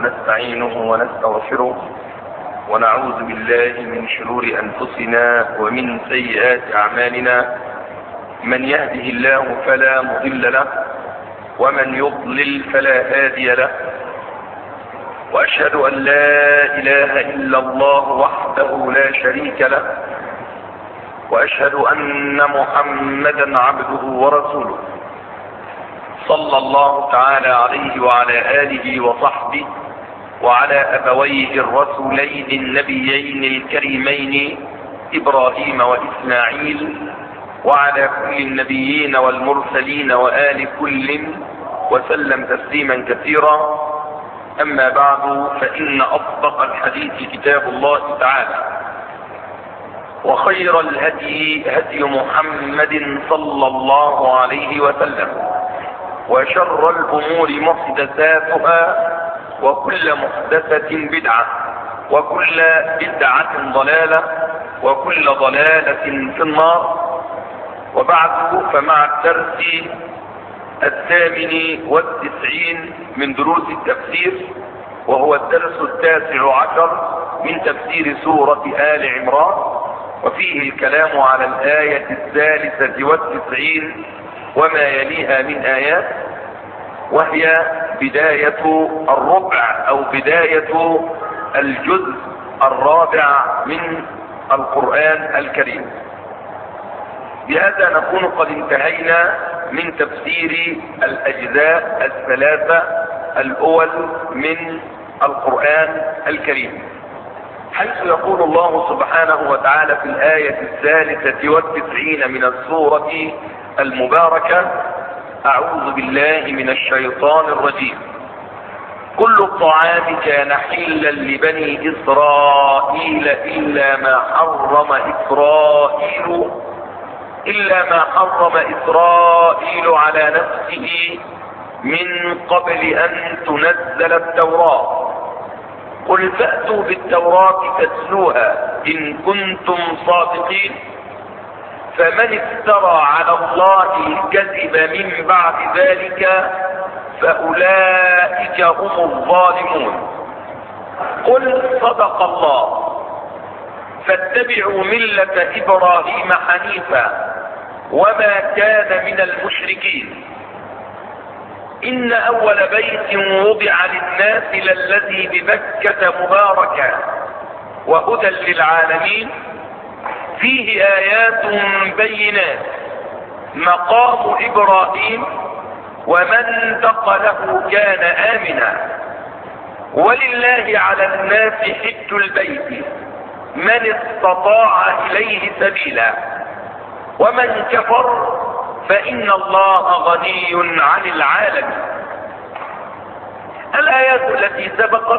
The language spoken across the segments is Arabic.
ونستعينه ونستغفره ونعوذ بالله من شرور أنفسنا ومن سيئات أعمالنا. من يهده الله فلا مضل له ومن يضلل فلا هادي له، وأشهد أن لا إله إلا الله وحده لا شريك له، وأشهد أن محمدا عبده ورسوله صلى الله تعالى عليه وعلى آله وصحبه وعلى أبويه الرسولين النبيين الكريمين إبراهيم وإسماعيل وعلى كل النبيين والمرسلين وآل كل وسلم تسليما كثيرا. أما بعد، فإن أصدق الحديث كتاب الله تعالى، وخير الهدي هدي محمد صلى الله عليه وسلم، وشر الأمور محدثاتها، وكل محدثة بدعة، وكل بدعة ضلالة، وكل ضلالة في النار. وبعد، فمع الدرس 98 من دروس التفسير، وهو الدرس 19 من تفسير سورة آل عمران، وفيه الكلام على الآية 93 وما يليها من آيات، وهي بداية الربع أو بداية الجزء الرابع من القرآن الكريم. بهذا نكون قد انتهينا من تفسير الأجزاء الثلاثة الأول من القرآن الكريم، حيث يقول الله سبحانه وتعالى في الآية 93 من السورة المباركة: أعوذ بالله من الشيطان الرجيم. كل الطعام كان حلا لبني إسرائيل إلا ما حرم إسرائيل على نفسه من قبل أن تنزل التوراة. قل فأتوا بالتوراة فاتلوها إن كنتم صادقين. فمن افترى على الله الكذب من بعد ذلك فأولئك هم الظالمون. قل صدق الله فاتبعوا ملة إبراهيم حنيفا وما كان من المشركين. إن أول بيت وضع للناس للذي بمكة مباركا وهدى للعالمين، فيه آيات بينات مقام إبراهيم ومن دخله كان آمنا. ولله على الناس حج البيت من استطاع إليه سبيلا، ومن كفر فإن الله غني عن العالمين. الآيات التي سبقت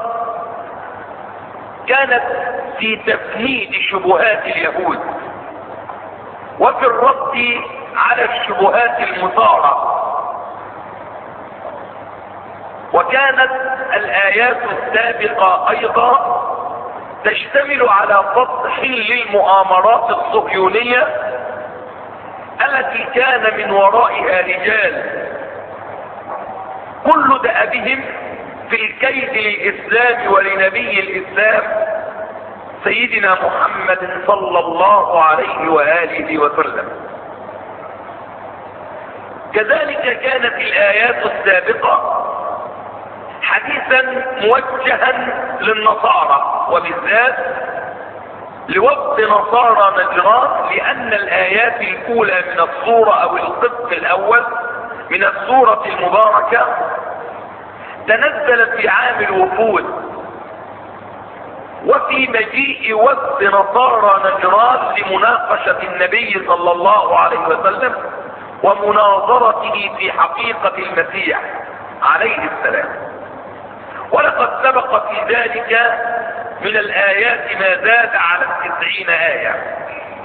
كانت في تفنيد شبهات اليهود وفي الرد على الشبهات المثارة، وكانت الآيات السابقة أيضا تشتمل على فضح للمؤامرات الصهيونية التي كان من ورائها رجال كل دأبهم في الكيد للإسلام ولنبي الإسلام سيدنا محمد صلى الله عليه وآله وسلم. كذلك كانت الآيات السابقة حديثا موجها للنصارى، وبالذات لوفد نصارى نجران، لأن الآيات الأولى من السورة أو القسط الأول من السورة المباركة تنزلت في عام الوفود، وفي مجيء وفد نصارى نجران لمناقشة النبي صلى الله عليه وسلم ومناظرته في حقيقة المسيح عليه السلام. ولقد سبق في ذلك من الآيات ما زاد على 90 آية.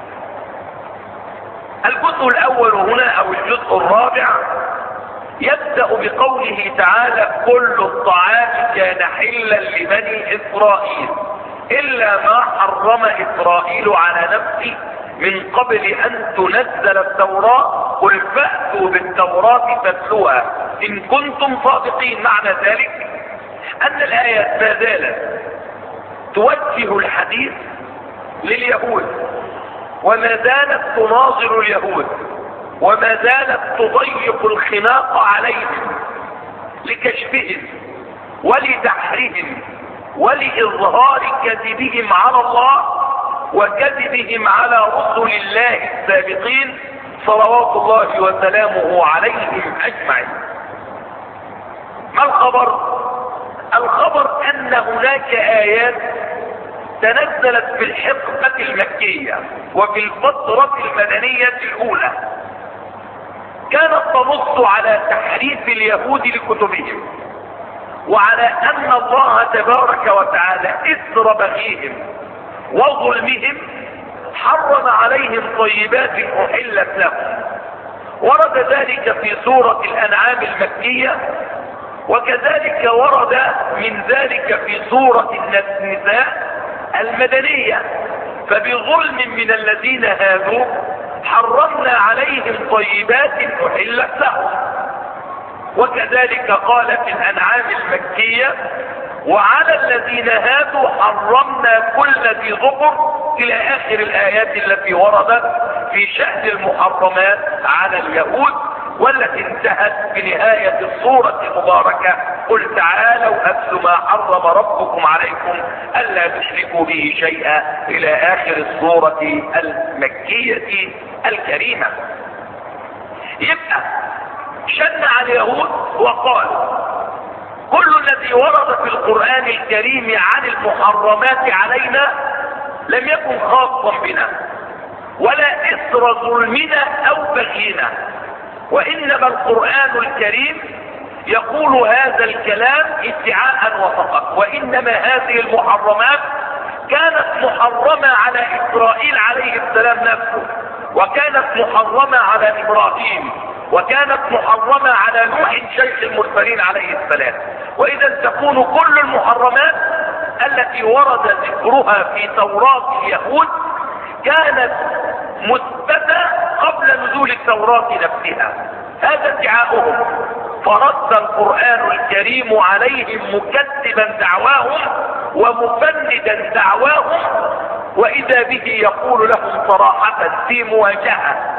الجزء الأول هنا أو الجزء الرابع يبدأ بقوله تعالى: كل الطعام كان حلا لبني إسرائيل إلا ما حرم إسرائيل على نفسه من قبل أن تنزل التوراة. قل فأتوا بالتوراة فاتلوها إن كنتم صادقين. معنى ذلك ان الايات ما زالت توجه الحديث لليهود، وما زالت تناظر اليهود، وما زالت تضيق الخناق عليهم لكشفهم ولدحرهم ولإظهار كذبهم على الله وكذبهم على رسل الله السابقين صلوات الله وسلامه عليهم أجمعين. ما الخبر؟ الخبر أن هناك آيات تنزلت في الحقبة المكية وفي الفترة المدنية الأولى كانت تنص على تحريف اليهود لكتبهم، وعلى أن الله تبارك وتعالى إثر بغيهم وظلمهم حرم عليهم طيبات أحلت لهم. ورد ذلك في سورة الأنعام المكية، وكذلك ورد من ذلك في سورة النساء المدنية. فبظلم من الذين هادوا حرمنا عليهم طيبات أحلت لهم. وكذلك قال في الأنعام المكية وعلى الذين هادوا حرمنا كل ذي ظفر إلى آخر الآيات التي وردت في شأن المحرمات على اليهود، والتي انتهت بنهاية السورة المباركة قل تعالوا أتل ما حرم ربكم عليكم ألا تشركوا به شيئا إلى آخر السورة المكية الكريمة. يبقى شن على اليهود وقال كل الذي ورد في القرآن الكريم عن المحرمات علينا لم يكن خاصا بنا ولا إثر ظلمنا أو بغينا، وإنما القرآن الكريم يقول هذا الكلام ادعاء وفقط، وإنما هذه المحرمات كانت محرمة على إسرائيل عليه السلام نفسه، وكانت محرمة على إبراهيم، وكانت محرمة على نوح شيخ المرسلين عليه السلام. وإذا تكون كل المحرمات التي ورد ذكرها في توراة اليهود كانت مثبتة قبل نزول التوراة نفسها. هذا ادعاؤهم، فرد القرآن الكريم عليهم مكذبا دعواهم ومفندا دعواهم، وإذا به يقول لهم صراحة في مواجهة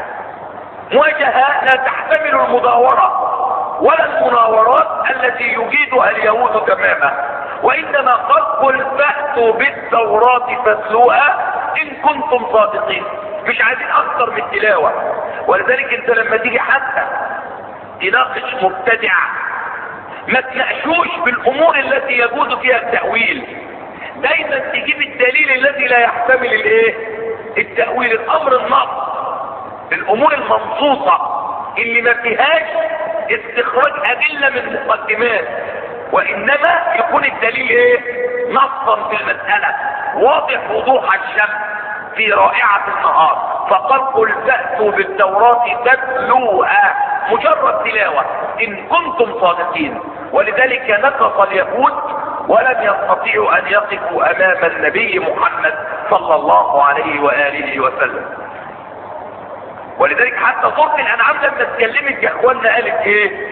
لا تحتمل المداورة ولا المناورات التي يجيدها اليهود تماما، وإنما قل فأتوا بالتوراة فاتلوها إن كنتم صادقين. مش عايزين أكثر من التلاوة. ولذلك أنت لما تيجي حتى تناقش مبتدع ما تناقشوش بالأمور التي يجوز فيها التأويل، دايما تجيب الدليل الذي لا يحتمل التأويل. الأمر النص، الأمور المنصوصة اللي ما فيهاش استخراج أدلة من مقدمات، وإنما يكون الدليل نصا في المسألة واضح وضوح الشمس في رائعة النهار. فقال قل تأتوا بالتوراة تتلوها، مجرد تلاوة إن كنتم صادقين. ولذلك نكص اليهود ولم يستطيعوا أن يقفوا أمام النبي محمد صلى الله عليه وآله وسلم. ولذلك حتى سورة الأنعام لما اتكلمت يا اخوانا قالت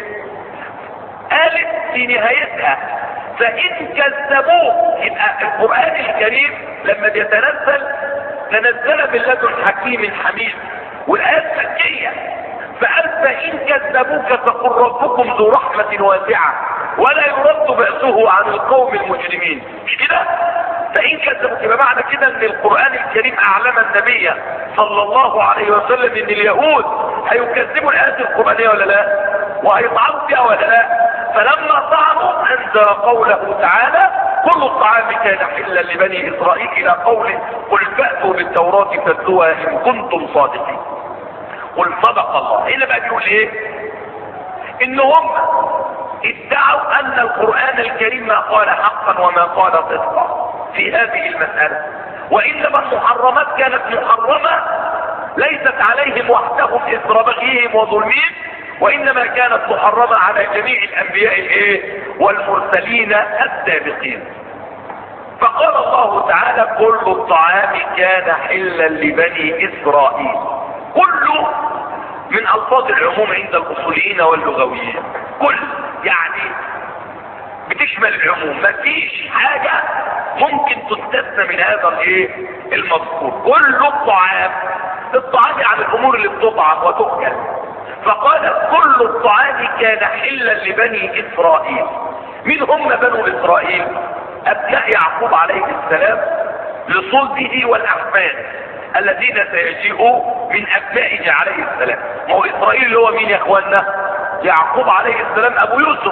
قالت في نهايتها فإن كذبوه. يبقى القرآن الكريم لما بيتنزل تنزل من لدن حكيم حميد، والآيات مكية. فقال فإن كذبوك فقل ربكم ذو رحمة واسعة ولا يرد بأسه عن القوم المجرمين. مش كده؟ فإن كذبوك يبقى معنى كده ان القرآن الكريم أعلم النبي صلى الله عليه وسلم ان اليهود هيكذبوا الآيات القرآنية ولا لا، وهيطعنوا فيها ولا لا. فلما طعنوا انزل قوله تعالى كل الطعام كان حلا لبني إسرائيل إلى قوله قل فأتوا بالتوراة فاتلوها إن كنتم صادقين. قل صدق الله. هنا بقى بيقول ان هم ادعوا ان القرآن الكريم ما قال حقا وما قال صدقا في هذه المسألة، وانما المحرمات كانت محرمة ليست عليهم وحدهم اثر بغيهم وظلمهم، وانما كانت محرمة على جميع الانبياء والمرسلين السابقين. فقال الله تعالى كل الطعام كان حلا لبني اسرائيل. كل من الفاظ العموم عند الاصوليين واللغويين. كل يعني بتشمل العموم، مفيش حاجة ممكن تستثنى من هذا المذكور. كل الطعام يعني الامور اللي بتطعم وتؤكل. فقال كل الطعام كان حلا لبني اسرائيل. مين هم بنو اسرائيل؟ ابناء يعقوب عليه السلام لصلبه والاحفاد الذين سيجيئوا من ابنائه عليه السلام. ما هو اسرائيل اللي هو مين يا اخوانا؟ يعقوب عليه السلام ابو يوسف،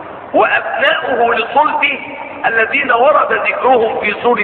وابناؤه لصلبه الذين ورد ذكرهم في سورة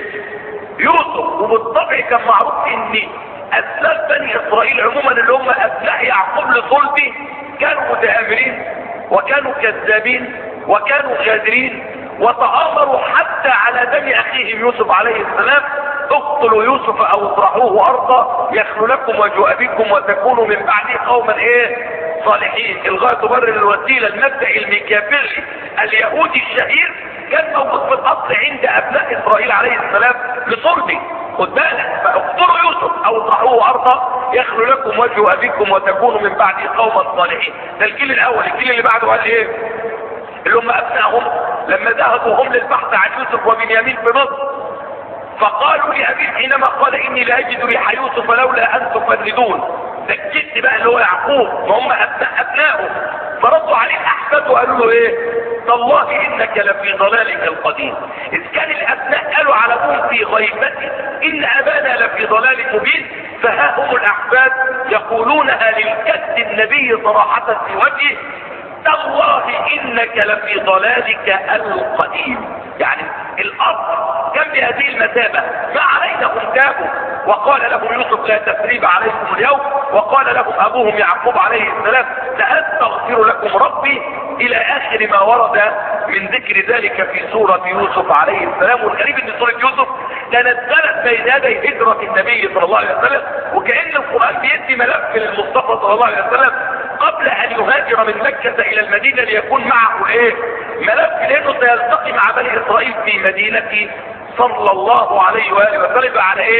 يوسف. وبالطبع كان معروف ان اسلاف بني اسرائيل عموما اللي هم ابناء يعقوب لصلبه كانوا متآمرين وكانوا كذابين وكانوا غادرين، وتآمروا حتى على دم اخيهم يوسف عليه السلام. اقتلوا يوسف او اطرحوه ارضا يخلو لكم وجه ابيكم وتكونوا من بعده قوما صالحين. الغاية تبرر الوسيلة. المبدأ الميكافيلي اليهودي الشهير كان موجود في الاصل عند ابناء اسرائيل عليه السلام لصلبه. خد بالك، فاقتلوا يوسف او اطرحوه ارضا يخلو لكم وجه ابيكم وتكونوا من بعده قوما صالحين. ده الجيل الاول. الجيل اللي بعده قال اللي هم ابنائهم لما ذهبوا هم للبحث عن يوسف وبنيامين في مصر، فقالوا لأبيه حينما قال إني لا أجد ريح يوسف لولا أن تفندون. ده الجد بقى اللي هو يعقوب، ما هم أبنائه. فردوا عليه الأحفاد وقالوا له تالله إنك لفي ضلالك القديم. إذ كان الأبناء قالوا على أبوهم في غيبته إن أبانا لفي ضلال مبين، فها هم الأحفاد يقولونها للجد النبي صراحة في وجهه تالله إنك لفي ضلالك القديم. يعني الأب كان بهذه المثابة. ما عليهم تابوا. وقال لهم يوسف لا تثريب عليكم اليوم، وقال لهم أبوهم يعقوب عليه السلام سأستغفر لكم ربي، إلى آخر ما ورد من ذكر ذلك في سورة يوسف عليه السلام. والغريب ان سورة يوسف تنزلت بين يدي هجرة النبي صلى الله عليه وسلم، وكأن القرآن بيدي ملف للمصطفى صلى الله عليه وسلم قبل ان يهاجر من مكة الى المدينة ليكون معه ملف، لانه سيلتقي مع بني اسرائيل في مدينة صلى الله عليه وآله وسلم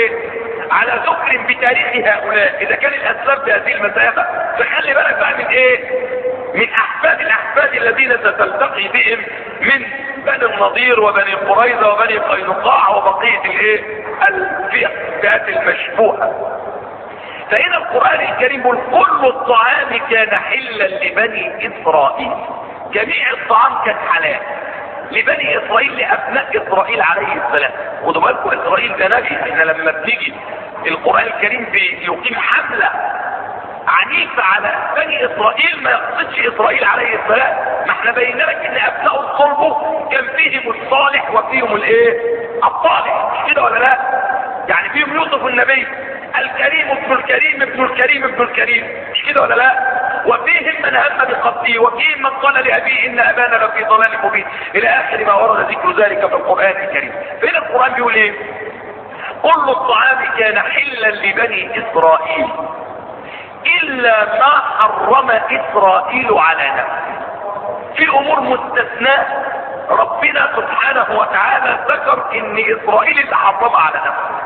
على ذكر بتاريخ هؤلاء. اذا كان الاسباب بهذه المسافة فخلي بالك بقى من من احفاد الاحفاد الذين ستلتقي بهم من بني النضير وبني قريظة وبني قينقاع وبقية الفئات المشبوهة. فهنا القرآن الكريم يقول كل الطعام كان حلا لبني اسرائيل. جميع الطعام كان حلال لبني اسرائيل، لابناء اسرائيل عليه السلام. خدوا بالكم اسرائيل ده نبي. احنا لما بنيجي القرآن الكريم بيقيم حملة عنيفة على بني اسرائيل ما يقصدش اسرائيل عليه السلام. ما احنا بينا لك ان ابناء الصلب كان فيهم الصالح وفيهم الطالح، مش كده ولا لا؟ يعني فيهم يوسف النبي الكريم ابن الكريم ابن الكريم ابن الكريم، مش كده ولا لا؟ وفيهم من هم بقتله، وفيهم من قال لأبيه إن أبانا لفي ضلال مبين، إلى آخر ما ورد ذكر ذلك في القرآن الكريم. فإن القرآن بيقول كل الطعام كان حلا لبني إسرائيل إلا ما حرم إسرائيل على نفسه. في أمور مستثناء ربنا سبحانه وتعالى ذكر إن إسرائيل اللي حرمها على نفسه.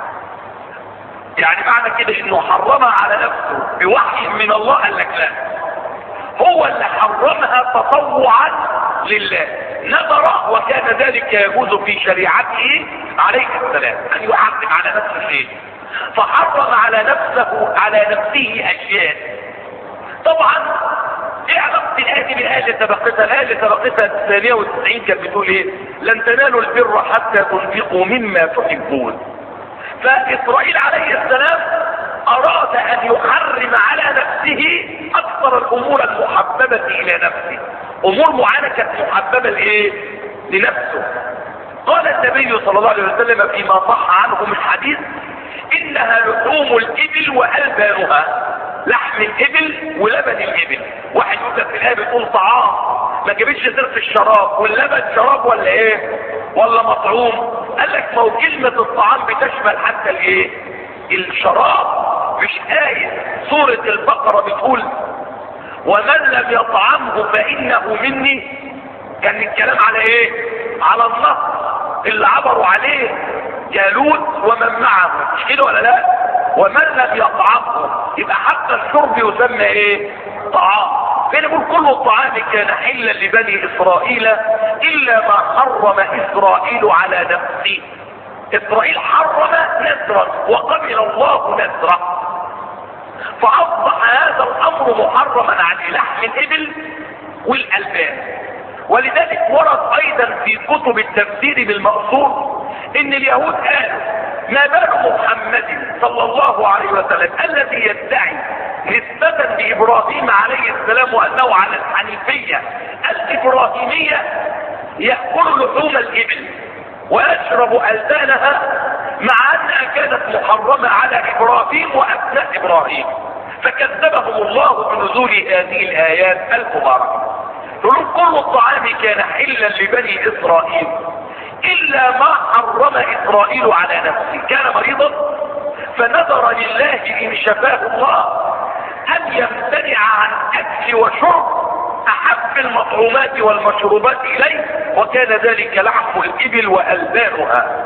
يعني معنى كده انه حرمها على نفسه بوحي من الله؟ قال لك لا، هو اللي حرمها تطوعا لله، نذر وكان ذلك يجوز في شريعته عليه السلام ان يحرم على نفسه شيء، فحرم على نفسه اشياء. طبعا ايه علاقه الايه بالايه سبقتها؟ الايه سبقتها 98 كانت بتقول لن تنالوا البر حتى تنفقوا مما تحبون. فإسرائيل عليه السلام أراد أن يحرم على نفسه أكثر الأمور المحببة إلى نفسه. أمور معينة كانت محببة لنفسه. قال النبي صلى الله عليه وسلم فيما صح عنه من حديث إنها لحوم الإبل وألبانها، لحم الإبل ولبن الإبل. واحد يقول في الآية بتقول طعام، ما جابتش سيرة الشراب، واللبن شراب ولا ولا مطعوم؟ قال لك ما هو كلمة الطعام بتشمل حتى الشراب. مش سورة البقرة بتقول ومن لم يطعمه فإنه مني؟ كان الكلام على على النصر اللي عبروا عليه جالوت ومن معه، مش كده ولا لا؟ ومن لم يطعمه، يبقى حتى الشرب يسمى طعام. فانا بقول كل الطعام كان حلا لبني اسرائيل الا ما حرم اسرائيل على نفسه. اسرائيل حرم نذرا وقبل الله نذره، فاصبح هذا الامر محرما على لحم الابل والالبان. ولذلك ورد ايضا في كتب التفسير بالمأثور ان اليهود قالوا ما بال محمد صلى الله عليه وسلم الذي يدعي نسبة لابراهيم عليه السلام وانه على الحنيفية الابراهيمية يأكل لحوم الابل ويشرب البانها مع انها كانت محرمة على ابراهيم وابناء ابراهيم، فكذبهم الله بنزول هذه الايات المباركة. يقولون كل الطعام كان حلا لبني اسرائيل الا ما حرم اسرائيل على نفسه. كان مريضا فنذر لله ان شفاه الله ان يمتنع عن اكل وشرب احب المطعومات والمشروبات اليه، وكان ذلك لحم الابل والبانها،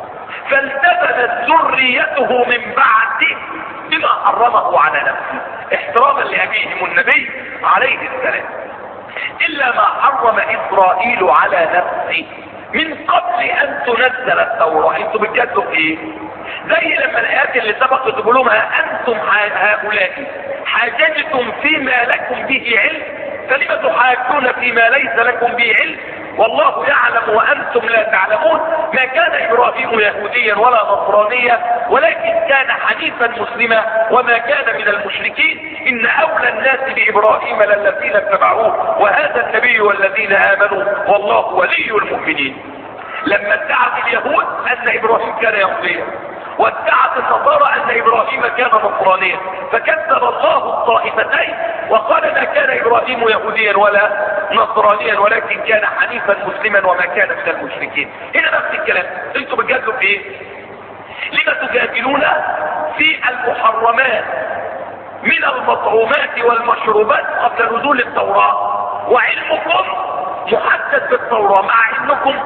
فالتزمت ذريته من بعده بما حرمه على نفسه احتراما لابيهم النبي عليه السلام. الا ما حرم اسرائيل على نفسه من قبل ان تنزل التوراة. انتم بتجادلوا في ايه؟ زي لما الايات اللي سبقت تقول لهم انتم هؤلاء حاججتم فيما لكم به علم فلم تحاجون فيما ليس لكم به علم والله يعلم وانتم لا تعلمون. ما كان ابراهيم يهوديا ولا نصرانيا ولكن كان حنيفا مسلما وما كان من المشركين. ان اولى الناس بابراهيم للذين اتبعوه وهذا النبي والذين امنوا والله ولي المؤمنين. لما ادعت اليهود ان ابراهيم كان يهوديا وادعت النصارى ان ابراهيم كان نصرانيا، فكذب الله الطائفتين وقال ما كان ابراهيم يهوديا ولا نصرانيا ولكن كان حنيفا مسلما وما كان من المشركين. هنا نفس الكلام. انتم بتجادلوا في ايه؟ لما تجادلون في المحرمات من المطعومات والمشروبات قبل نزول التوراة وعلمكم محدد بالتوراة، مع انكم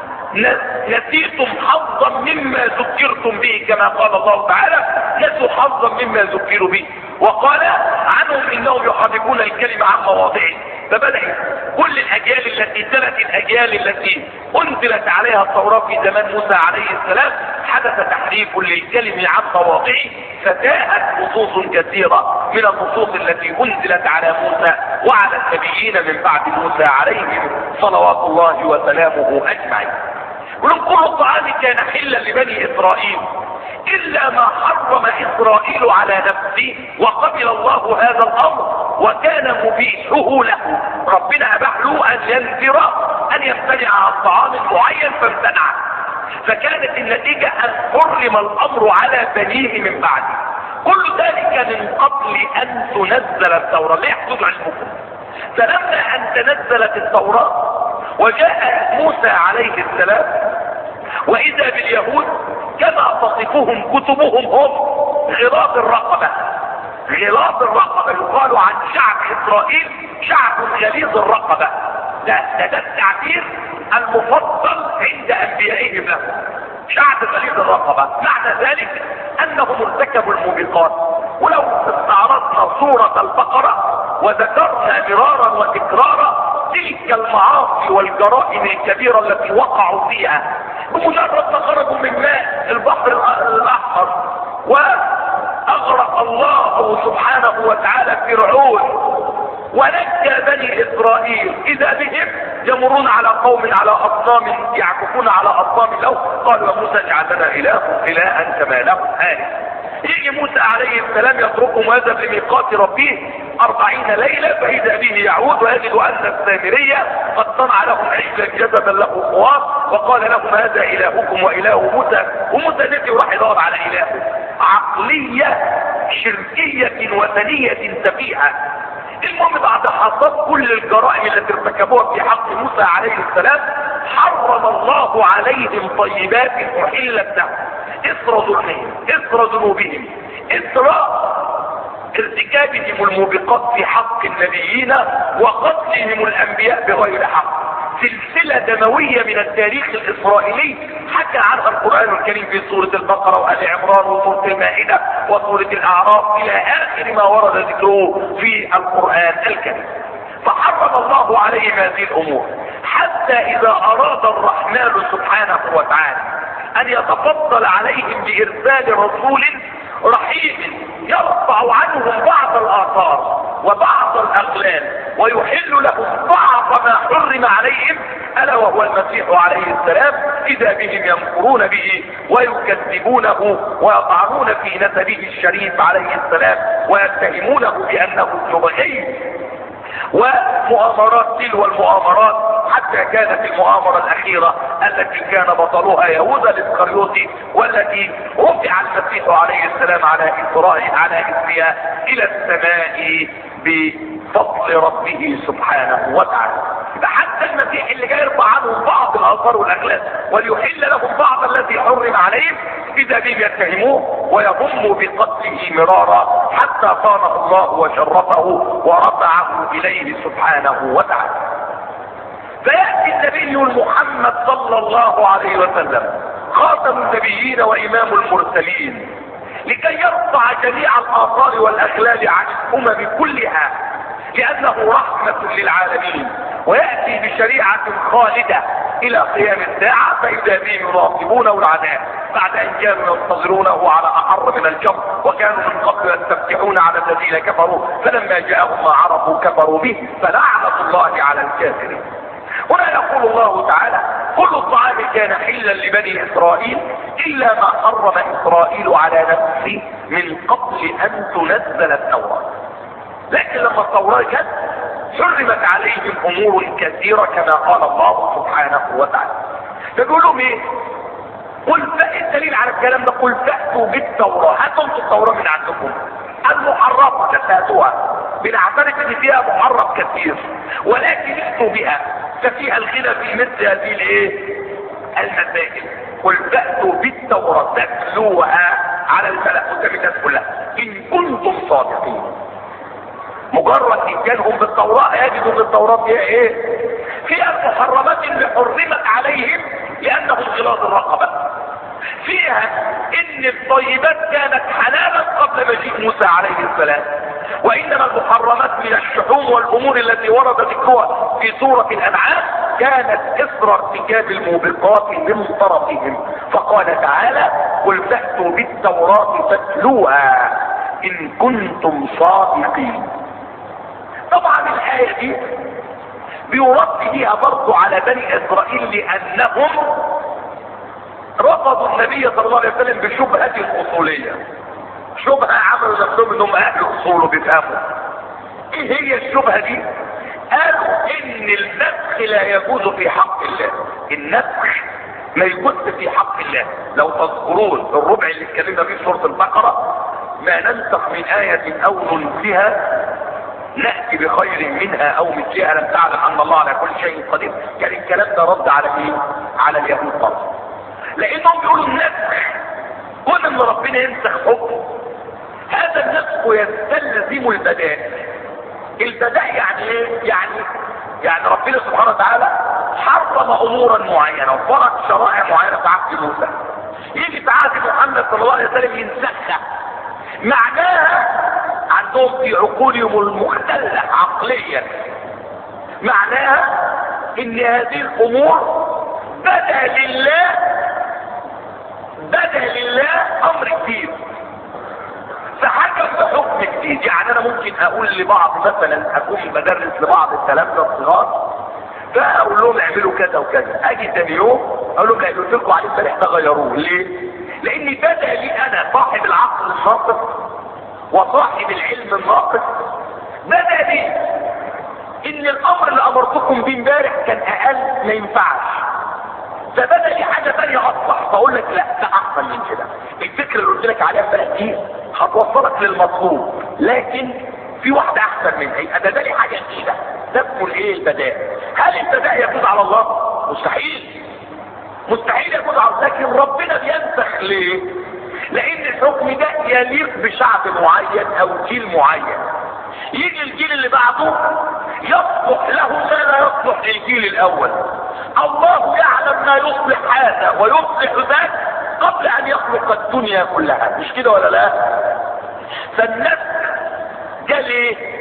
نسيتم حظا مما ذكرتم به كما قال الله تعالى نسوا حظا مما ذكروا به وقال عنهم انهم يحرفون الكلمة عن مواضعه. فبدأت كل الاجيال التي تلت الاجيال التي انزلت عليها التوراة في زمان موسى عليه السلام حدث تحريف للكلم عن مواضعه، فتاءت نصوص كثيرة من النصوص التي انزلت على موسى وعلى النبيين من بعد موسى عليهم صلوات الله وسلامه اجمعين. ولم كل الطعام كان حلا لبني اسرائيل الا ما حرم اسرائيل على نفسه وقبل الله هذا الامر وكان مبيحه له. ربنا اباح له ان ينذر ان يمتنع عن طعام معين فامتنع، فكانت النتيجة ان حرم الامر على بنيه من بعده. كل ذلك من قبل ان تنزل التوراة. لا يحدث علمكم. فلما ان تنزلت التوراة وجاء موسى عليه السلام واذا باليهود كما تصفهم كتبهم هم غلاظ الرقبة. غلاظ الرقبة يقال عن شعب اسرائيل شعب غليظ الرقبة. ده التعبير المفضل عند انبيائهم له، شعب غليظ الرقبة. معنى ذلك انهم ارتكبوا الموبقات. ولو استعرضنا سورة البقرة وذكرنا مرارا وتكرارا تلك المعاصي والجرائم الكبيرة التي وقعوا فيها بمجرد ما خرجوا من ماء البحر الاحمر واغرق الله سبحانه وتعالى فرعون ونجى بني اسرائيل اذا بهم يمرون على قوم على اصنام يعكفون على اصنام له قالوا يا موسى اجعل لنا الها كما له آلهة. يجي موسى عليه السلام يتركهم ويذهب لميقات ربه 40 ليلة فإذا به يعود ويجد أن السامرية قد صنع لهم عجلا جسدا له خوار وقال لهم هذا إلهكم وإله موسى. وموسى نسي وراح يدور على إله. عقلية شركية وثنية سفيهة. المهم بعد حصاد كل الجرائم التي ارتكبوها في حق موسى عليه السلام حرم الله عليهم طيبات أحلت لهم إثر ظلمهم إثر ذنوبهم إثر ارتكابهم الموبقات في حق النبيين وقتلهم الأنبياء بغير حق. سلسلة دموية من التاريخ الإسرائيلي حكى عنها القرآن الكريم في سورة البقرة وآل عمران وسورة المائدة وسورة الأعراف إلى آخر ما ورد ذكره في القرآن الكريم. فحرم الله عليهم هذه الامور، حتى اذا اراد الرحمن سبحانه وتعالى ان يتفضل عليهم بارسال رسول رحيم يرفع عنهم بعض الاثار وبعض الاغلال ويحل لهم بعض ما حرم عليهم الا وهو المسيح عليه السلام، اذا بهم يمكرون به ويكذبونه ويطعنون في نسبه الشريف عليه السلام ويتهمونه بانه جبهي، ومؤامرات تلو المؤامرات، حتى كانت المؤامرة الاخيرة التي كان بطلها يهوذا الاسخريوطي والتي رفع المسيح عليه السلام على اثرها الى السماء بفضل ربه سبحانه وتعالى. حتى المسيح اللي جاي يرفع عنهم بعض الاثار والاغلال وليحل لهم بعض الذي حرم عليهم، اذا بهم يتهموه ويضموا بقتله مرارا حتى صانه الله وشرفه ورفعه اليه سبحانه وتعالى. فيأتي النبي المحمد صلى الله عليه وسلم خاتم النبيين وامام المرسلين لكي يرفع جميع الاثار والاغلال عن الامم كلها، لانه رحمة للعالمين، ويأتي بشريعة خالدة الى قيام الساعة، فاذا بهم يراقبونه العذاب بعد ان كانوا ينتظرونه على احر من الجمر، وكانوا من قبل يستفتحون على الذين كفروا فلما جاءهم ما عرفوا كفروا به، فلعنة الله على الكافرين. هنا يقول الله تعالى: كل الطعام كان حلا لبني اسرائيل الا ما حرم اسرائيل على نفسه من قبل ان تنزل التوراة. لكن لما التوراة جت حرمت عليهم امور كثيرة كما قال الله سبحانه وتعالى. فبيقول لهم ايه؟ قل الدليل على الكلام ده: قل فأتوا بالتوراة، هاتوا التوراة من عندكم المحرمة تساتوها، بنعترف ان فيها محرم كثير، ولكن اتوا بها، ففيها الغنى في مثل هذه الايه؟ المسائل. قل فأتوا بالتوراة تتلوها على الملأ قدام الناس كلها ان كنتم صادقين. مجرد اتيانهم بالتوراة يجدوا بالتوراة فيها ايه؟ فيها المحرمات اللي حرمت عليهم لانهم غلاظ الرقبة، فيها ان الطيبات كانت حلالا قبل مجيء موسى عليه السلام، وانما المحرمات من الشحوم والامور التي ورد ذكرها في سورة الانعام كانت اثر ارتكاب الموبقات من طرفهم، فقال تعالى: قل فأتوا بالتوراة فاتلوها ان كنتم صادقين. طبعا الآية دي بيرد بيها برضو على بني اسرائيل لانهم رفضوا النبي صلى الله عليه وسلم بشبهة الاصولية، شبهة عملوا نفسهم انهم اهل اصول وبيفهموا. ايه هي الشبهة دي؟ قالوا ان النسخ لا يجوز في حق الله، النسخ ما يجوز في حق الله. لو تذكرون الربع اللي اتكلمنا فيه في سورة البقرة: ما ننسخ من آية او ننسها نأتي بخير منها او مثلها لم تعلم ان الله على كل شيء قدير. كان الكلام ده رد على ايه؟ على اليهود طبعا، لانهم بيقولوا النسخ كون ان ربنا ينسخ حكم، هذا النسخ يستلزم البداء. البداء يعني ايه؟ يعني ربنا سبحانه وتعالى حرم امورا معينة وفرض شرائع معينة في عهد موسى، يجي في عهد محمد صلى الله عليه وسلم ينسخها. معناها عندهم في عقولهم المختلة عقليا، معناها ان هذه الامور بدأ لله امر جديد، فحكم بحكم جديد. يعني انا ممكن اقول لبعض، مثلا اكون بدرس لبعض التلامذة الصغار فاقول لهم اعملوا كذا وكذا، اجي تاني يوم اقول لهم قلت لكم عليه امبارح تغيروه. ليه؟ لاني بدأ لي انا صاحب العقل الناقص وصاحب العلم الناقص، بدأ لي ان الامر اللي امرتكم بيه امبارح كان اقل ما ينفعش، فبدأ لي حاجة تانية اصلح، فاقول لك لا ده احسن من كده. الفكرة اللي قلت لك عليها امبارح دي هتوصلك للمطلوب، لكن في واحدة احسن منها، يبقى بدأ لي حاجة جديدة. ده اسمه الايه؟ البداء. هل البداء يجوز على الله؟ مستحيل، مستحيل يجوز على الله. لكن ربنا بينسخ ليه؟ لان الحكم ده يليق بشعب معين او جيل معين، يجي الجيل اللي بعده يصلح له ما لا يصلح للجيل الاول. الله يعلم ما يصلح هذا ويصلح ذاك قبل ان يخلق الدنيا كلها، مش كده ولا لا؟ فالنسخ قال ايه؟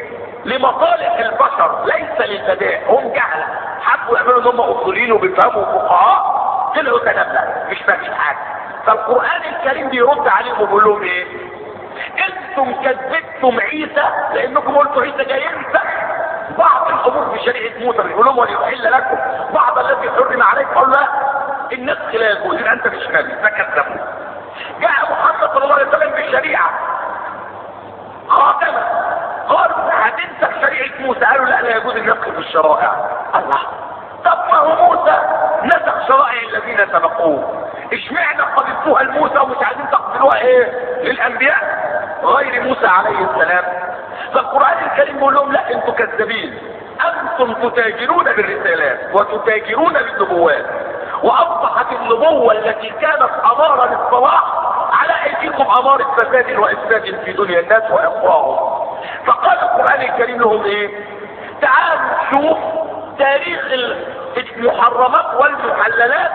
لمصالح البشر ليس للبدائع. هم جهلة حبوا يعملوا ان هم اصوليين وبيفهموا فقهاء، طلعوا تنبأ مش فاهمين حاجة. فالقرآن الكريم بيرد عليهم وبيقول لهم ايه؟ انتم كذبتم عيسى لانكم قلتوا عيسى جاي ينسخ بعض الامور في شريعة موسى، بيقول لهم وليحل لكم بعض الذي حرم عليكم. قالوا لا النسخ لا يجوز، انت مش نبي، فكذبوا. جاء محمد صلى الله عليه وسلم بالشريعة خاتمة، قالوا هتنسخ شريعة موسى، قالوا لا لا يجوز النسخ في الشرائع. الله، طب ما هو موسى نسخ شرائع الذين سبقوه، اشمعنى قبلتوها لموسى ومش عايزين تقبلوها ايه للانبياء غير موسى عليه السلام؟ فالقرآن الكريم بيقول لهم لا انتم كذابين، انتم تتاجرون بالرسالات وتتاجرون بالنبوات، واصبحت النبوة التي كانت امارة للصلاح على ايديكم امارة فساد وافساد في دنيا الناس واخراهم. فقال القرآن الكريم لهم ايه؟ تعالوا شوف تاريخ المحرمات والمحللات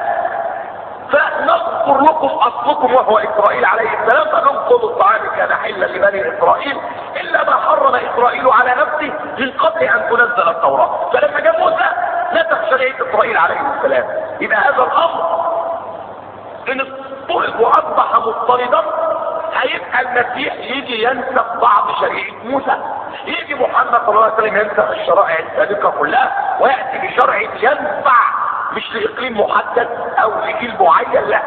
فنذكر لكم اصلكم وهو اسرائيل عليه السلام. فلهم كل الطعام كان حلا لبني اسرائيل الا ما حرم اسرائيل على نفسه من قبل ان تنزل التوراة. فلما جاء موسى نسخ شريعة اسرائيل عليه السلام. يبقى هذا الامر ان اضطرب واصبح مضطردا، هيبقى المسيح يجي ينسخ بعض شريعة موسى، يجي محمد صلى الله عليه وسلم ينسخ الشرائع السابقة كلها ويأتي بشرع ينفع مش لإقليم محدد او لجيل معين، لا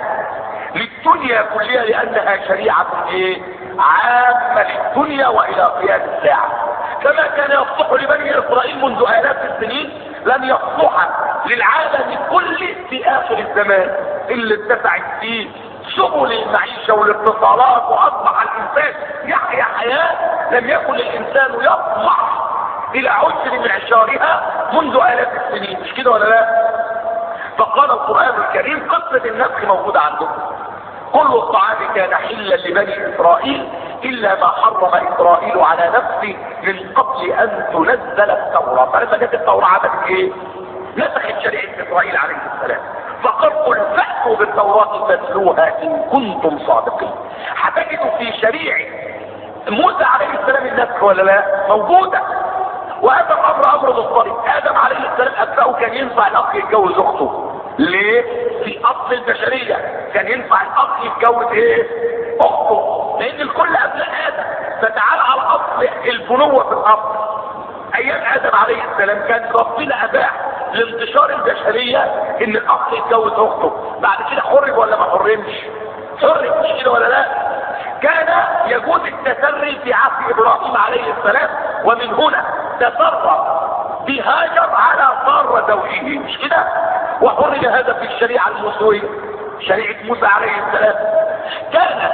للدنيا كلها، لانها شريعة ايه؟ عامة للدنيا والى قيام الساعة. كما كان يصلح لبني اسرائيل منذ الاف السنين لن يصلح للعالم كله في اخر الزمان اللي اتسعت فيه سبل المعيشة والاتصالات واصبح الانسان يحيا حياة لم يكن الانسان يطمح الى عشر معشارها منذ الاف السنين، مش كده ولا لا؟ فقال القرآن الكريم قصة النسخ موجودة عندكم. كل الطعام كان حلا لبني اسرائيل الا ما حرم اسرائيل على نفسه من قبل ان تنزل التوراة. فلما جت التوراة عملت ايه؟ نسخت شريعة اسرائيل عليه السلام. فقال قل فأتوا بالتوراة فاتلوها ان كنتم صادقين. هتجدوا في شريعة موسى عليه السلام النسخ ولا لا؟ موجودة. وهذا الامر امر مضطرب. ادم عليه السلام ابنائه كان ينفع الاخ يتجوز اخته. ليه؟ في اصل البشرية كان ينفع الاخ يتجوز ايه؟ اخته، لان الكل ابناء ادم. فتعال على اصل البنوة في الارض. ايام ادم عليه السلام كان ربنا اباح لانتشار البشرية ان الاخ يتجوز اخته. بعد كده حرم ولا ما حرمش؟ حرم، مش كده ولا لا؟ كان يجوز التسري في عهد ابراهيم عليه السلام، ومن هنا تسرى بهاجر على سارة زوجه، مش كده؟ وحرم هذا في الشريعة الموسوية شريعة موسى عليه السلام. كان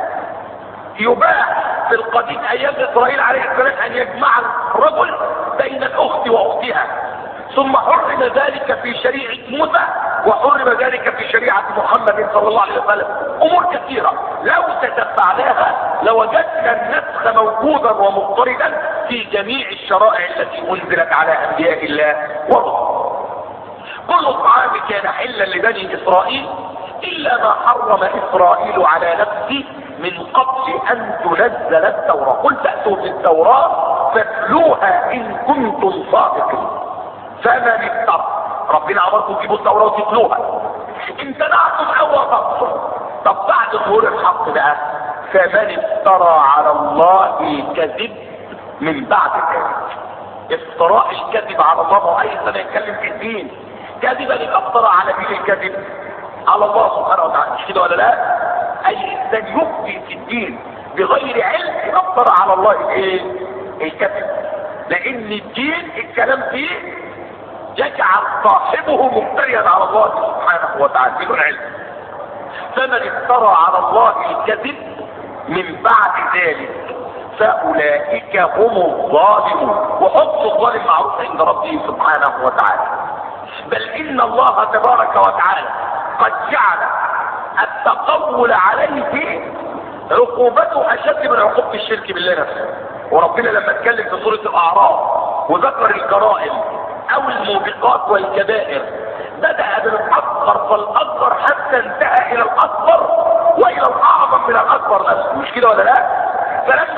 يباح في القديم ايام اسرائيل عليه السلام ان يجمع الرجل بين الاخت واختها، ثم حرم ذلك في شريعة موسى وحرم ذلك في شريعة محمد صلى الله عليه وسلم. امور كثيرة لو تتبعناها لوجدنا النسخ موجودا ومضطردا في جميع الشرائع التي انزلت على انبياء الله ورسله. كل الطعام كان حلا لبني اسرائيل الا ما حرم اسرائيل على نفسه من قبل ان تنزل التوراة. قل فأتوا بالتوراة فاتلوها ان كنتم صادقين. فمن افترى، ربنا امركم تجيبوا التوراة وتتلوها، امتنعتم او وقفتم. طب بعد ظهور الحق بقى فمن افترى على الله الكذب من بعد ذلك. افتراء الكذب على الله، ما اي انسان يتكلم في الدين كذبا يبقى افترى على مين الكذب؟ على الله سبحانه وتعالى، مش كده ولا لا؟ اي انسان يفتي في الدين بغير علم يبقى افترى على الله الايه؟ الكذب. لان الدين الكلام فيه يجعل صاحبه مفتريا على الله سبحانه وتعالى بدون علم. فمن افترى على الله الكذب من بعد ذلك فاولئك هم الظالمون. وحب الظالم معروف عند ربه سبحانه وتعالى. بل ان الله تبارك وتعالى قد جعل التقول عليه عقوبته اشد من عقوبة الشرك بالله نفسه. وربنا لما اتكلم في سورة الاعراف وذكر الجرائم او الموبقات والكبائر بدأ بالاصغر فالاصغر حتى انتهى الى الاكبر والى الاعظم من الاكبر نفسه، مش كده ولا لا؟ فلما عدد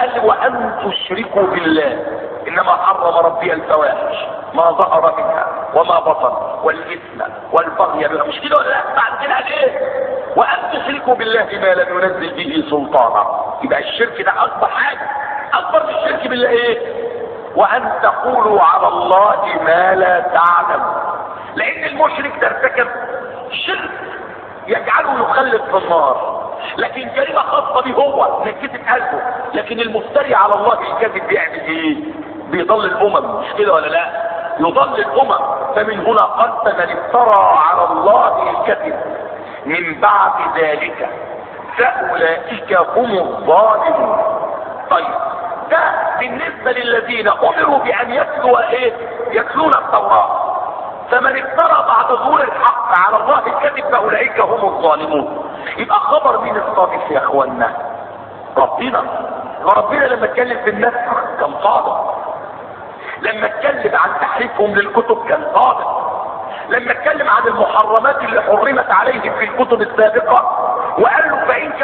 قال لي وان تشركوا بالله، انما حرم ربي الفواحش ما ظهر منها وما بطن والاثم والبغي، مش كده ولا لا؟ بعد كده قال ايه؟ وان تشركوا بالله ما لم ينزل به سلطانا. يبقى الشرك ده اكبر حاجه، اكبر من الشرك بالله ايه؟ وان تقولوا على الله ما لا تعلم. لان المشرك ده ارتكب شرك يجعله يخلد في النار، لكن جريمه خاصه به هو نكتت قلبه. لكن المفتري على الله الكذب بيعمل ايه؟ بيضل الامم، مش كده ولا لا؟ يضل الامم. فمن هنا قال من افترى على الله الكذب من بعد ذلك فاولئك هم الظالمون. طيب ده بالنسبه للذين امروا بان يتلوا ايه؟ يتلون التوراه. فمن افترى بعد ظهور الحق على الله الكذب فاولئك هم الظالمون. يبقى خبر مين الصادق يا اخوانا؟ ربنا. وربنا لما اتكلم في النسخ كان صادق، لما اتكلم عن تحريفهم للكتب كان صادق، لما اتكلم عن المحرمات اللي حرمت عليهم في الكتب السابقه وقال له فان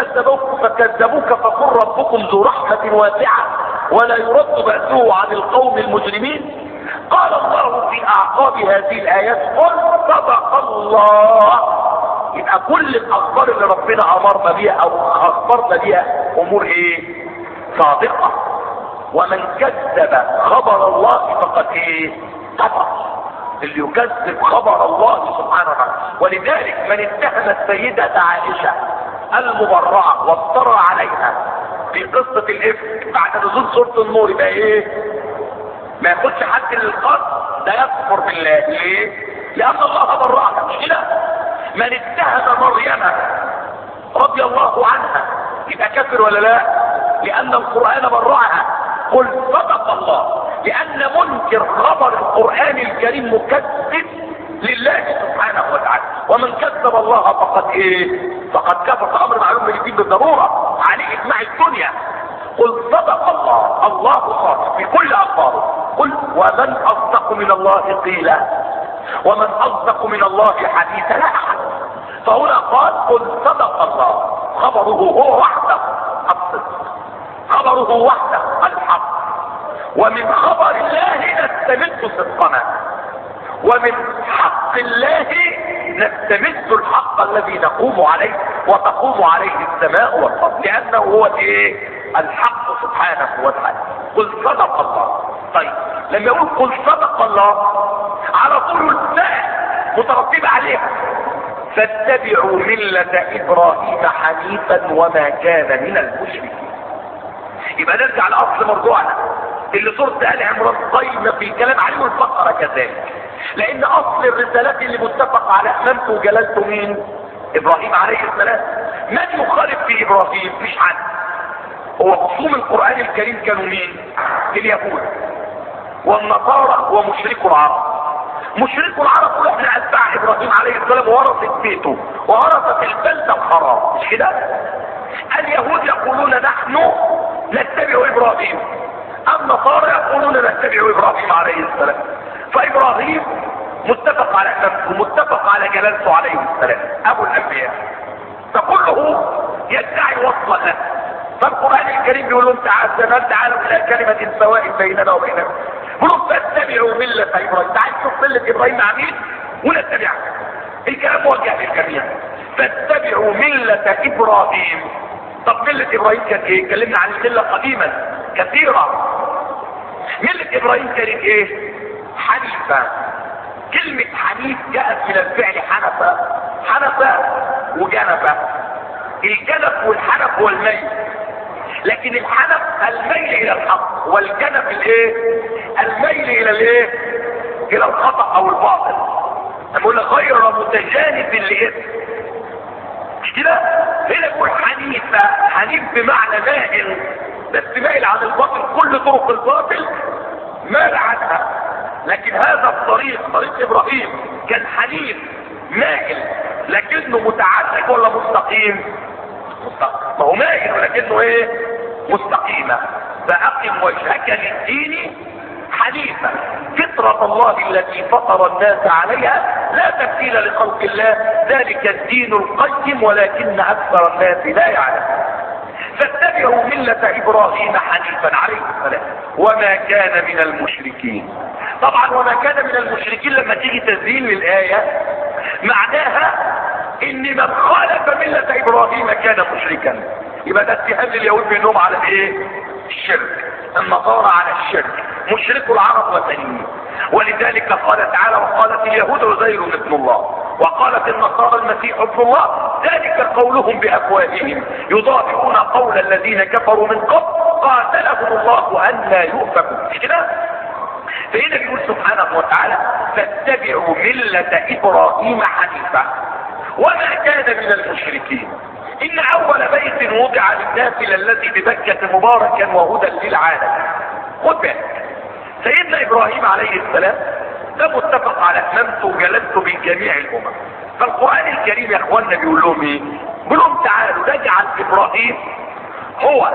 كذبوك فقل ربكم ذو رحمه واسعه ولا يرد بأسه عن القوم المجرمين. قال الله في اعقاب هذه الايات قل صدق الله. يبقى كل الاخبار اللي ربنا امرنا بيها او اخبرنا بيها امور ايه؟ صادقه. ومن كذب خبر الله فقد ايه؟ كفر. اللي يكذب خبر الله سبحانه وتعالى. ولذلك من اتهم السيدة عائشة المبرعة وافترى عليها في قصة الافك بعد نزول سورة النور يبقى ايه؟ ما ياخدش حد للقتل، ده يكفر بالله. ليه؟ لان الله برأها، مش كده؟ من اتهم مريم رضي الله عنها يبقى كافر ولا لا؟ لان القرآن برأها. قل صدق الله. لان منكر خبر القرآن الكريم مكذب لله سبحانه وتعالى. ومن كذب الله فقد ايه؟ فقد كفر. امر معلوم من الدين بالضرورة عليه اجماع الدنيا. قل صدق الله. الله صادق في كل اخباره. قل ومن اصدق من الله قيلا ومن اصدق من الله حديثا لا احد. فهنا قال قل صدق الله. خبره هو وحده الصدق، خبره وحده الحق. ومن خبر الله نستمد صدقنا، ومن حق الله نستمد الحق الذي نقوم عليه وتقوم عليه السماء والارض، لانه هو الايه؟ الحق سبحانه وتعالى. قل صدق الله. طيب لما يقول قل صدق الله على طول الفاء مترتبه عليها فاتبعوا ملة ابراهيم حنيفا وما كان من المشركين. يبقى نرجع لاصل مرجوعنا اللي سورة آل عمران قايمة في الكلام عليه والبقرة كذلك. لان اصل الرسالات اللي متفق على امامته وجلالته مين؟ ابراهيم عليه السلام. من يخالف في ابراهيم؟ مش حد. هو خصوم القرآن الكريم كانوا مين؟ اليهود والنصارى ومشركوا العرب. مشركوا العرب قالوا احنا اتباع ابراهيم عليه السلام وورثت بيته وورثت البلده الحرام، مش كده؟ اليهود يقولون نحن نتبع ابراهيم، النصارى يقولون نتبع ابراهيم عليه السلام. فابراهيم متفق على نفسه ومتفق على جلالته عليه السلام ابو الانبياء، فكله يدعي وصلا له. فالقرآن الكريم بيقول لهم تعالوا الى كلمة سواء بيننا وبينكم. يقولوا فاتبعوا ملة ابراهيم. تعال شوف ملة ابراهيم مع مين ونتبعها. الكلام موجه للجميع. فاتبعوا ملة ابراهيم. طب ملة ابراهيم كانت ايه؟ اتكلمنا عن الملة قديما كثيرة. ملة ابراهيم كانت ايه؟ حنيفة. كلمة حنيف جاءت من الفعل حنفة. حنفة وجنفة. الجنف والحنف هو الميل، لكن الحنف الميل الى الحق والجنف الايه؟ الميل الى الايه؟ الى الخطأ او الباطل. اقول غير متجانب لاثم، مش كده؟ هنا يقول حنيفة. حنيف بمعنى مائل، بس مائل عن الباطل. كل طرق الباطل مال عنها، لكن هذا الطريق طريق ابراهيم كان حنيف مائل، لكنه متعدد ولا مستقيم؟ مستقيم. ما هو مائل ولكنه ايه؟ مستقيمة. فأقم وجهك للدين حنيفا فطرة الله التي فطر الناس عليها لا تبديل لخلق الله ذلك الدين القيم ولكن أكثر الناس لا يعلم. فاتبعوا ملة ابراهيم حنيفا عليه السلام وما كان من المشركين. طبعا وما كان من المشركين لما تيجي تزيين للآية معناها ان من خالف ملة ابراهيم كان مشركا. يبقى ده اتهام لليهود بانهم على ايه؟ الشرك. النصارى على الشرك، مشركوا العرب وثنيين. ولذلك قال تعالى وقالت اليهود عزير ابن الله وقالت النصارى المسيح ابن الله ذلك قولهم بافواههم يضاهئون قول الذين كفروا من قبل قاتلهم الله ان لا يؤفكوا. مش كده؟ فهنا بيقول سبحانه وتعالى فاتبعوا ملة ابراهيم حنيفا وما كان من المشركين. ان اول بيت وضع للناس للذي ببكة مباركا وهدى للعالم. خد بالك سيدنا ابراهيم عليه السلام ده متفق على اتمامته وجلالته من جميع الامم. فالقرآن الكريم يا اخواننا بيقول لهم ايه؟ بيقول لهم تعالوا نجعل ابراهيم هو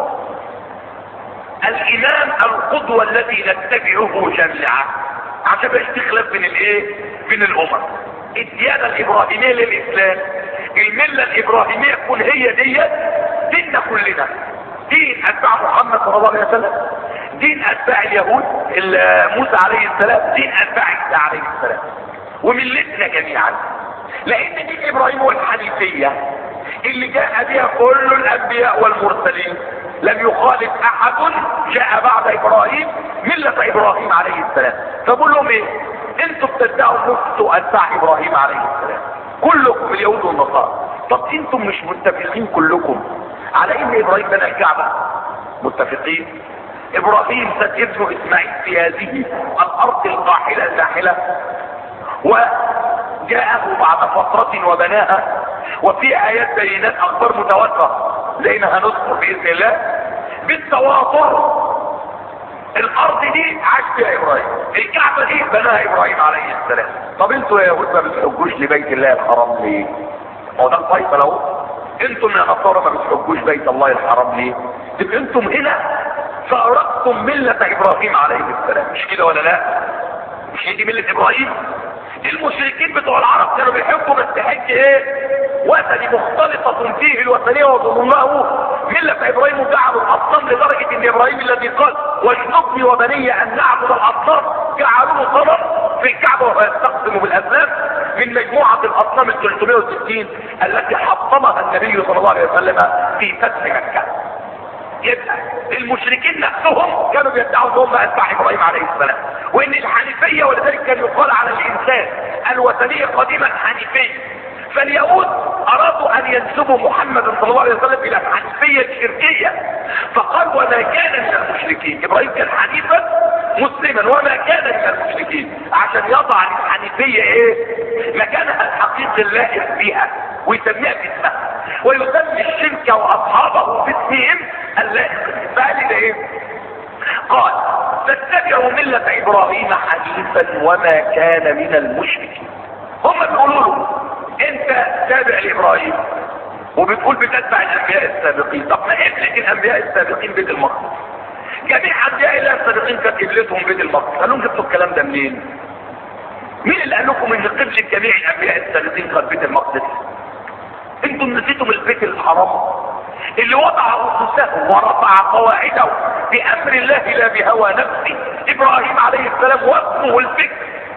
الامام القدوة الذي نتبعه جميعا عشان ما يبقاش خلاف بين الايه؟ بين الامم. الديانة الابراهيمية للاسلام، الملة الابراهيمية تكون هي ديننا كلنا، دين اتباع محمد صلى الله عليه وسلم، دين اتباع اليهود موسى عليه السلام، دين اتباع عيسى عليه السلام، وملتنا جميعا. لان دين ابراهيم هو الحنيفية اللي جاء بها كل الانبياء والمرسلين، لم يخالف احد جاء بعد ابراهيم ملة ابراهيم عليه السلام. فبقول لهم ايه؟ انتوا بتدعوا نفسوا اتباع ابراهيم عليه السلام كلكم اليهود والنصارى. طب انتم مش متفقين كلكم على ان ابراهيم بنى الكعبة؟ متفقين. ابراهيم سد ابنه اسماعيل في هذه الارض القاحلة الزاحلة وجاءه بعد فترة وبناها، وفي ايات بينات اخبار متواترة زي ما هنذكر باذن الله بالتواتر. الارض دي عاش فيها ابراهيم، الكعبة دي بناها ابراهيم عليه السلام. طب انتوا يا يهود ما بتحجوش لبيت الله الحرام ليه؟ هو ده الفيصل اهو. انتم يا نصارى ما بتحجوش بيت الله الحرام ليه؟ تبقى انتم هنا فارقتم ملة ابراهيم عليه السلام. مش كده ولا لا؟ مش دي ملة ابراهيم؟ المشركين بتوع العرب كانوا بيحبوا بس حج ايه؟ وثني مختلطة فيه الوثنية وظلمه ملة ابراهيم وجعلوا الاصنام لدرجة ان ابراهيم الذي قال واجنبني وبني ان نعبد الاصنام جعلوه صنم في الكعبة ويستقسم بالاصنام من مجموعة الاصنام ال 360 التي حطمها النبي صلى الله عليه وسلم في فتح مكة. يبقى المشركين نفسهم كانوا بيدعوا ان هم اتباع ابراهيم عليه السلام، وان الحنيفية ولذلك كان يقال على الانسان الوثنية قديما حنيفية. فاليهود ارادوا ان ينسبوا محمد صلى الله عليه وسلم الى الحنيفية الشركية، فقال وما كان من المشركين. ابراهيم كان حنيفا مسلما وما كان من المشركين، عشان يضع الحنيفية ايه؟ مكانها الحقيقي اللائق بها ويسميها باسمها، ويسمي الشرك واصحابه باسمهم اللائق بها. ده ايه؟ قال فاتبعوا ملة ابراهيم حنيفا وما كان من المشركين. هم بيقولوا له انت تابع لابراهيم وبتقول بتتبع الانبياء السابقين. طب ما قبلة الانبياء السابقين بيت المقدس، جميع انبياء الله السابقين كانت قبلتهم بيت المقدس. قال لهم جبتوا الكلام ده منين؟ مين اللي قال لكم ان قبلة جميع الانبياء السابقين كانت بيت المقدس؟ انتم نسيتم البيت الحرام اللي وضع اسسه ورفع قواعده بامر الله لا بهوى نفسه ابراهيم عليه السلام واسمه الفكر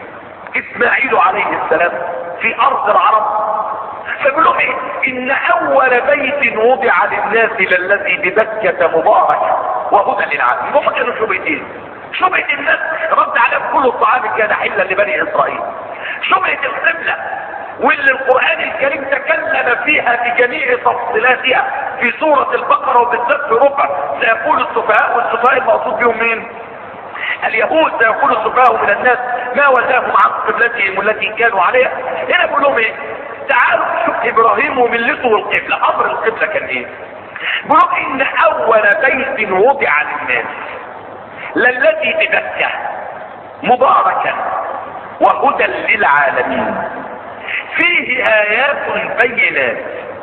اسماعيل عليه السلام في ارض العرب. فبيقول لهم ايه؟ ان اول بيت وضع للناس للذي ببكة مبارك وهدى للعالمين. هم كانوا شبهتين. شبهة الناس رد عليهم كل الطعام كان حلا لبني اسرائيل. شبهة القبلة واللي القرآن الكريم تكلم فيها بجميع تفصيلاتها في سورة البقرة وبالذات في ربع سيقول السفهاء، والسفهاء المقصود بهم مين؟ اليهود. سيقول السفهاء من الناس ما ولاهم عن قبلتهم التي كانوا عليها. هنا بيقول لهم ايه؟ تعالوا شوف ابراهيم وملته والقبلة. امر القبلة كان ايه؟ بيقول ان اول بيت وضع للناس للذي ببكة مباركا وهدى للعالمين فيه ايات بينات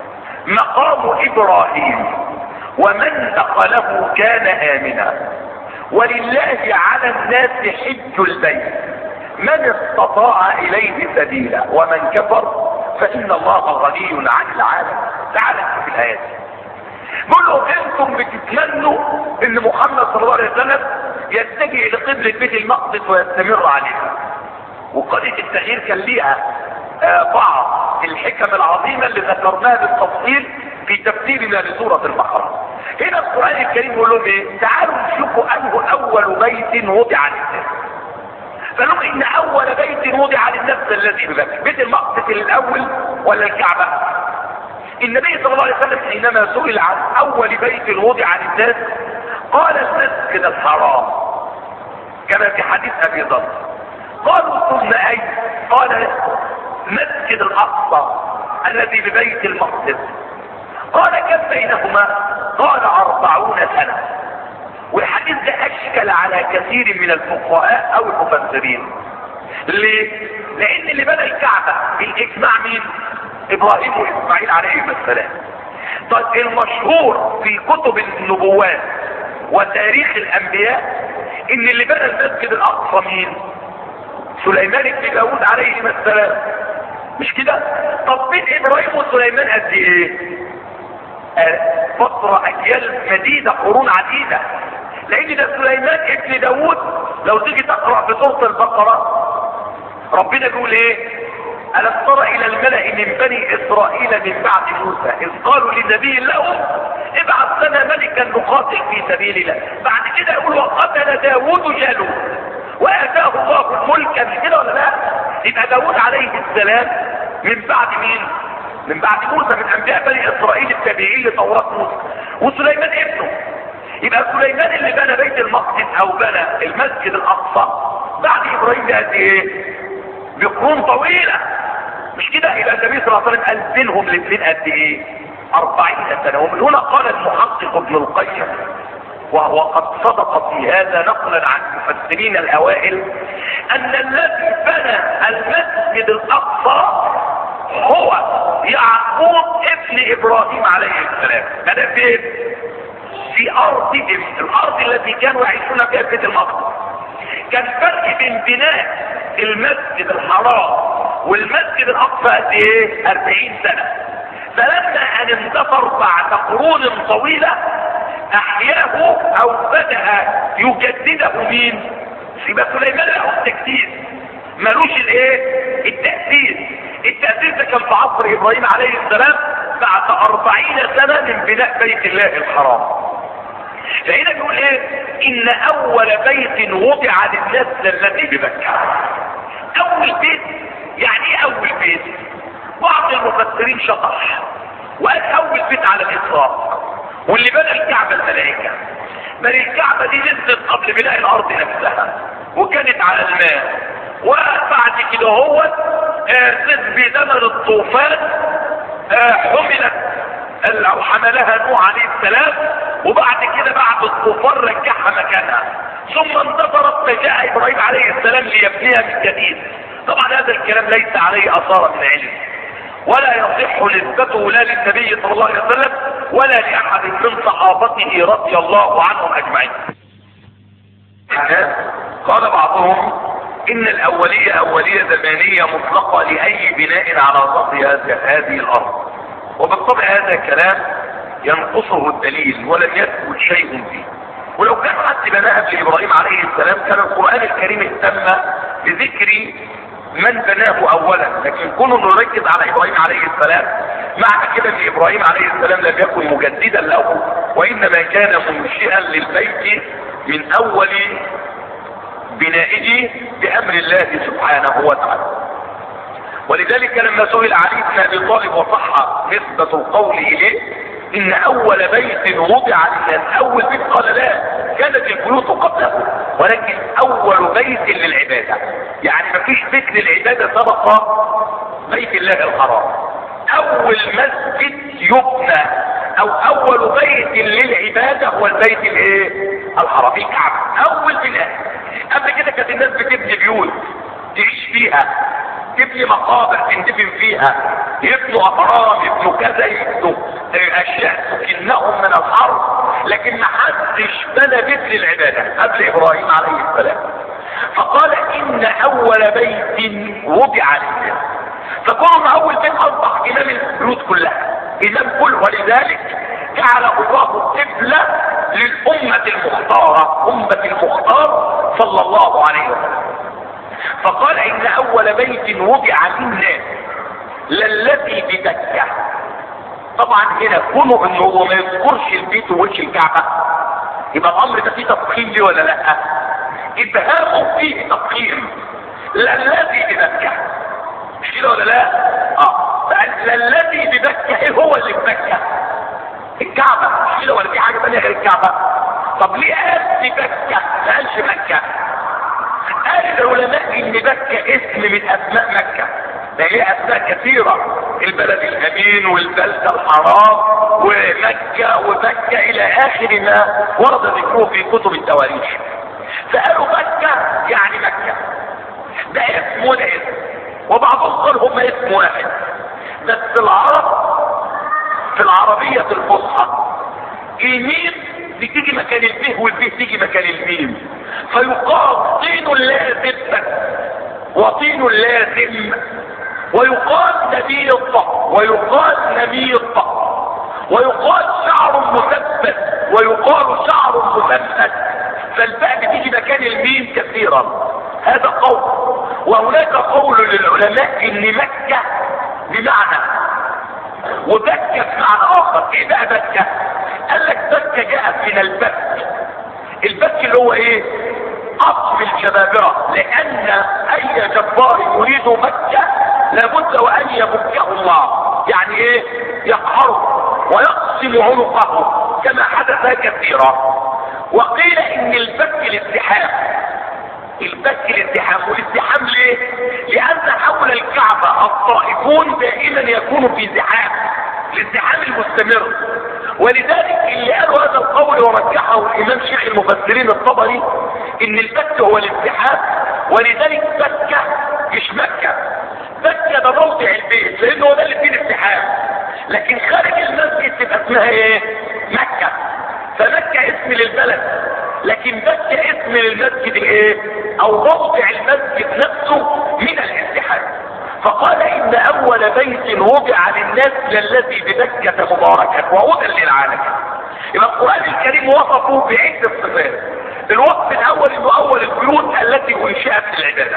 مقام ابراهيم ومن دخله كان امنا ولله على الناس حج البيت من استطاع اليه سبيلا ومن كفر فان الله غني عن العالم. تعالى في الايات بيقول لهم انتم بتتمنوا ان محمد صلى الله عليه وسلم يتجه لقبلة بيت المقدس ويستمر عليها. وقضية التغيير كان ليها بعض الحكم العظيمة اللي ذكرناها بالتفصيل في تفسيرنا لسورة البقرة. هنا القرآن الكريم يقول لهم ايه؟ تعالوا نشوفوا انه اول بيت وضع للناس. فلهم ان اول بيت وضع للناس الذي ببكر، بيت المقدس الاول ولا الكعبة؟ النبي صلى الله عليه وسلم حينما سئل عن اول بيت وضع للناس قال المسجد الحرام كما في حديث ابي ذر. قالوا ثم اي؟ قال مسجد الاقصى الذي ببيت المقدس. قال كم بينهما؟ قال 40 سنة. والحديث ده اشكل على كثير من الفقهاء او المفسرين. ليه؟ لان اللي بنى الكعبة بالاجماع مين؟ ابراهيم واسماعيل عليهم السلام. طيب المشهور في كتب النبوات وتاريخ الانبياء ان اللي بنى المسجد الاقصى مين؟ سليمان بن داود عليهم السلام، مش كده؟ طب بين ابراهيم وسليمان قد ايه؟ فترة اجيال مديدة، قرون عديدة. لان ده سليمان ابن داود لو تيجي تقرأ في سورة البقرة ربنا بيقول ايه؟ ألم تر إلى الملأ من بني إسرائيل من بعد موسى إذ قالوا لنبي لهم ابعث لنا ملكا نقاتل في سبيل الله. بعد كده يقول وقتل داود جالوت وآتاه الله الملك، مش كده ولا لا؟ يبقى داود عليه السلام من بعد مين؟ من بعد موسى، من أنبياء بني إسرائيل التابعين لتوراة موسى. وسليمان ابنه. يبقى سليمان اللي بنى بيت المقدس أو بنى المسجد الأقصى بعد إبراهيم ده قد إيه؟ بقرون طويلة، مش كده؟ يبقى النبي صلى الله عليه وسلم قال بينهم الاثنين قد ايه؟ 40 سنة. ومن هنا قال المحقق ابن القيم وهو قد صدق في هذا نقلا عن المفسرين الاوائل ان الذي بنى المسجد الاقصى هو يعقوب ابن ابراهيم عليه السلام. بنى فين؟ في ارضهم، الارض التي كانوا يعيشون فيها بيت المقدس. كان فرق بين بناء المسجد الحرام والمسجد الاقصى قد ايه؟ 40 سنة. فلما ان اندثر بعد قرون طويلة احياه او بدأ يجدده مين؟ يبقى سليمان له التجديد، ملوش الايه؟ التأثير ده كان في عصر ابراهيم عليه السلام بعد 40 سنة من بناء بيت الله الحرام. فهنا بيقول ايه؟ ان اول بيت وضع للناس الذي بمكة. اول بيت يعني ايه اول بيت؟ بعض المفسرين شطح وقال اول بيت على الاطلاق واللي بنى الكعبة الملائكة. بني الكعبة دي نزلت قبل بناء الارض نفسها وكانت على الماء، وبعد كده هو بزمن الطوفان حملت او حملها نوح عليه السلام، وبعد كده بعد الطوفان رجعها مكانها، ثم انتظرت فجاء ابراهيم عليه السلام ليبنيها من جديد. طبعا هذا الكلام ليس عليه اثار من علم ولا يصح نسبته لا للنبي صلى الله عليه وسلم ولا لاحد من صحابته رضي الله عنهم اجمعين. قال بعضهم ان الاولية اولية زمانية مطلقة لاي بناء على ظهر هذه الارض، وبالطبع هذا كلام ينقصه الدليل ولم يثبت شيء فيه. ولو كان حد بناها قبل ابراهيم عليه السلام كان القرآن الكريم اهتم بذكر من بناه اولا، لكن كونه نركز على ابراهيم عليه السلام معنى كده ان ابراهيم عليه السلام لم يكن مجددا له، وانما كان منشئا للبيت من اول بنائه بامر الله سبحانه وتعالى. ولذلك لما سئل علي بن ابي طالب وصح نسبة القول اليه ان اول بيت وضع للناس، اول بيت قال لا، كانت البيوت قبله، ولكن اول بيت للعبادة، يعني مفيش بيت للعبادة سبق بيت الله الحرام. اول مسجد يبنى او اول بيت للعبادة هو البيت الايه؟ الحرام، الكعبة، اول بناء. قبل كده كانت الناس بتبني بيوت تعيش فيها، تبني مقابر تندفن فيها، يبنوا اهرام، يبنوا كذا، يبنوا اشياء تكنهم من الحرب، لكن ما حدش بنى بيت للعبادة قبل ابراهيم عليه السلام. فقال ان اول بيت وضع للناس، فكون اول بيت اصبح امام البيوت كلها، امام كل. ولذلك جعله الله قبلة للأمة المختارة، أمة المختار صلى الله عليه وسلم. فقال إن أول بيت وضع للناس للذي بمكة. طبعا هنا كونه انه هو ما يذكرش البيت ووش الكعبة، يبقى الامر ده فيه تفخيم ليه ولا لا؟ ابهامه فيه تفخيم. للذي بمكة، مش كده ولا لا؟ للذي بمكة، ايه هو اللي بمكة؟ الكعبة، مش كده ولا في حاجة تانية غير الكعبة؟ طب ليه قال بمكة ما قالش مكة؟ قال العلماء ان مكة اسم من اسماء مكة، ده هي اسماء كثيرة، البلد الامين والبلد الحرام ومكة ومكة الى اخر ما ورد ذكره في كتب التواريخ. فقالوا مكة يعني مكة، ده اسم وده اسم، وبعضهم قال هم اسم واحد. بس العرب في العربية الفصحى الميم بتيجي مكان البه والبه تيجي مكان الميم، فيقال طين لازم وطين لازم، ويقال نبيض ويقال نميض، ويقال شعر مثبت ويقال شعر مثبت، فالباء بتيجي مكان الميم كثيرا. هذا قول. وهناك قول للعلماء ان مكة بمعنى وبكة بمعنى اخر. ايه بقى بكة؟ قال لك بكة جاءت من البك. البك اللي هو ايه؟ اصل الجبابرة، لان اي جبار يريد مكة لابد وان يبكه الله، يعني ايه؟ يقهره ويقسم عنقه كما حدث كثيرا. وقيل ان البك الازدحام، البك الازدحام. والازدحام ليه؟ لان حول الكعبة الطائفون دائما يكون في زحام، الازدحام المستمر. ولذلك اللي قالوا هذا القول ورجحه الامام شيخ المفسرين الطبري ان البك هو الازدحام، ولذلك بكة مش مكة. بكة ده موضع البيت لانه هو ده اللي فيه الازدحام، لكن خارج المسجد تبقى اسمها ايه؟ مكة. فمكة اسم للبلد، لكن بكة اسم للمسجد الايه؟ او موضع المسجد نفسه من الازدحام. فقال ان اول بيت وضع للناس للذي بمكة مباركا وهدى للعالمين. يبقى القرآن الكريم وصفه بعدة صفات. الوصف الاول انه اول البيوت التي انشأت للعبادة.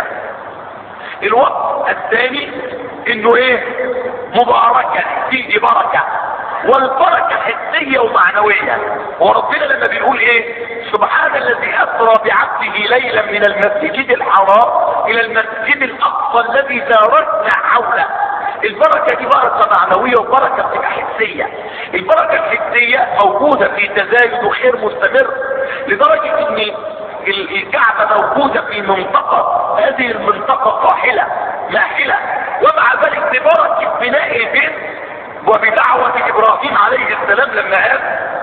الوصف الثاني انه ايه؟ مباركة، فيه بركة، والبركة حسية ومعنوية. وربنا لما بيقول ايه؟ سبحان الذي اسرى بعبده ليلا من المسجد الحرام الى المسجد الاقصى الذي باركنا حوله. البركة دي بركة معنوية وبركة بتبقى حسية. البركة الحسية موجودة في تزايد وخير مستمر، لدرجة ان الكعبة موجودة في منطقة، هذه المنطقة قاحلة ماحلة، ومع ذلك ببركة بناء البيت وبدعوة ابراهيم عليه السلام لما قال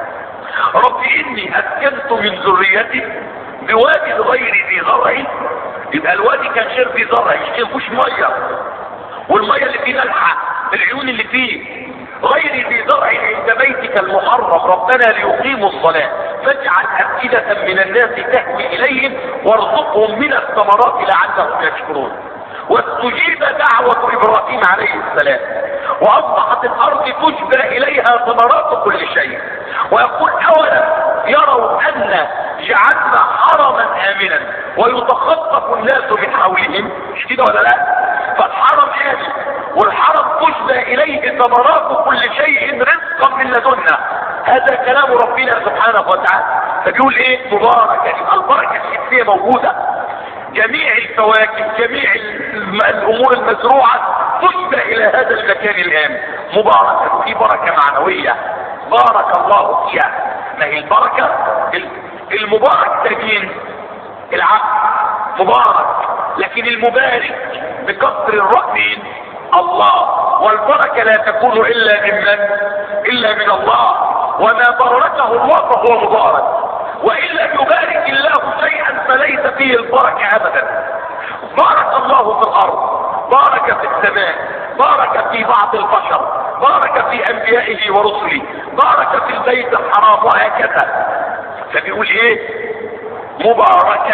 رب اني اسكنت من ذريتي بوادي غير ذي زرع. يبقى الوادي كان غير ذي زرع، مش فيهوش ميه، والميه اللي فيه ملحه، العيون اللي فيه غير ذي زرع عند بيتك المحرم ربنا ليقيموا الصلاه فاجعل افئده من الناس تهوي اليهم وارزقهم من الثمرات لعلهم يشكرون. واستجيب دعوة ابراهيم عليه السلام واصبحت الارض تجبى اليها ثمرات كل شيء. ويقول اولا يروا ان جعلنا حرما امنا ويتخطف الناس من حولهم، مش كده ولا لا؟ فالحرم امن والحرم تجبى اليه ثمرات كل شيء رزقا من لدنا. هذا كلام ربنا سبحانه وتعالى. فبيقول ايه؟ مباركة. البركة الحسية موجودة، جميع الفواكه جميع الامور المزروعة تجبى الى هذا المكان الامن مباركة. في بركة معنوية بارك الله فيها. ما هي البركة؟ المبارك ده مين؟ العبد مبارك، لكن المبارك بكسر الراء مين؟ الله. والبركة لا تكون الا ممن؟ الا من الله. وما باركه الله فهو مبارك، وإن لم يبارك الله شيئا فليس فيه البركة أبدا. بارك الله في الأرض، بارك في السماء، بارك في بعض البشر، بارك في أنبيائه ورسله، بارك في البيت الحرام، وهكذا. فبيقول إيه؟ مباركة.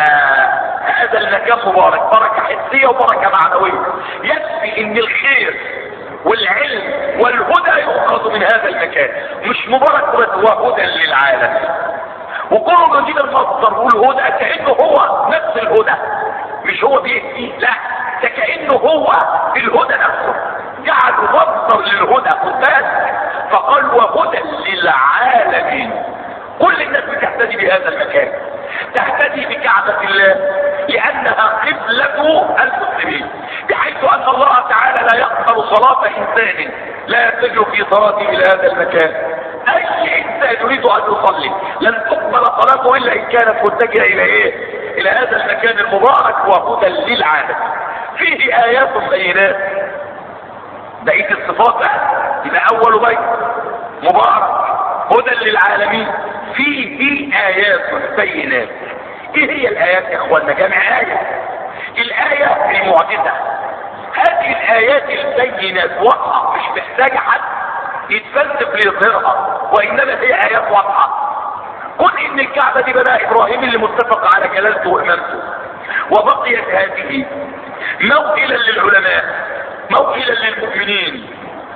هذا المكان مبارك، بركة حسية وبركة معنوية. يكفي إن الخير والعلم والهدى يؤخذ من هذا المكان. مش مبارك بس، هو هدى للعالم. وكونه يجيب المصدر والهدى كأنه هو نفس الهدى، مش هو بيهدي، لا ده كأنه هو الهدى نفسه، جعله مصدر للهدى قدام، فقال وهدى للعالمين. كل الناس بتهتدي بهذا المكان، تهتدي بكعبة الله لأنها قبلة المسلمين، بحيث أن الله تعالى لا يقبل صلاة إنسان لا يتجه في صلاته إلى هذا المكان. أي إنسان يريد أن يصلي لن تقبل صلاته إلا إن كانت متجهة إلى إيه؟ إلى هذا المكان المبارك وهدى للعالم. فيه آيات بينات، بقية الصفات يبقى أول بيت مبارك هدى للعالمين، فيه آيات بينات. ايه هي الآيات يا اخوانا؟ جمع آية. الآية المعجزة، هذه الآيات البينات واضحة، مش محتاجة حد يتفلسف ليظهرها، وإنما هي آيات واضحة. قل إن الكعبة دي بناء إبراهيم اللي متفق على جلالته وإمامته، وبقيت هذه موئلا للعلماء، موئلا للمؤمنين،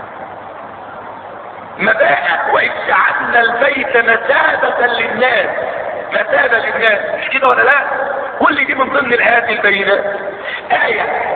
مباء وإذ جعلنا البيت مثابة للناس، مثابة للناس، مش كده ولا لا؟ كل دي من ضمن الآيات البينات. آية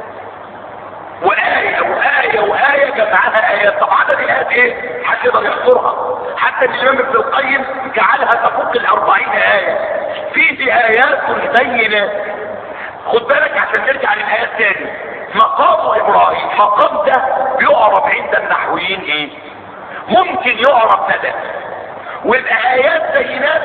وآية وآية وآية جمعها آيات. طب عدد الآيات ايه؟ حد يقدر يحصرها؟ حتى الإمام ابن القيم جعلها تفوق 40 آية. فيه آيات بينات. خد بالك عشان نرجع للآيات تاني. مقام إبراهيم، مقام ده يعرف عند النحويين ايه؟ ممكن يعرف مدى، ويبقى آيات بينات.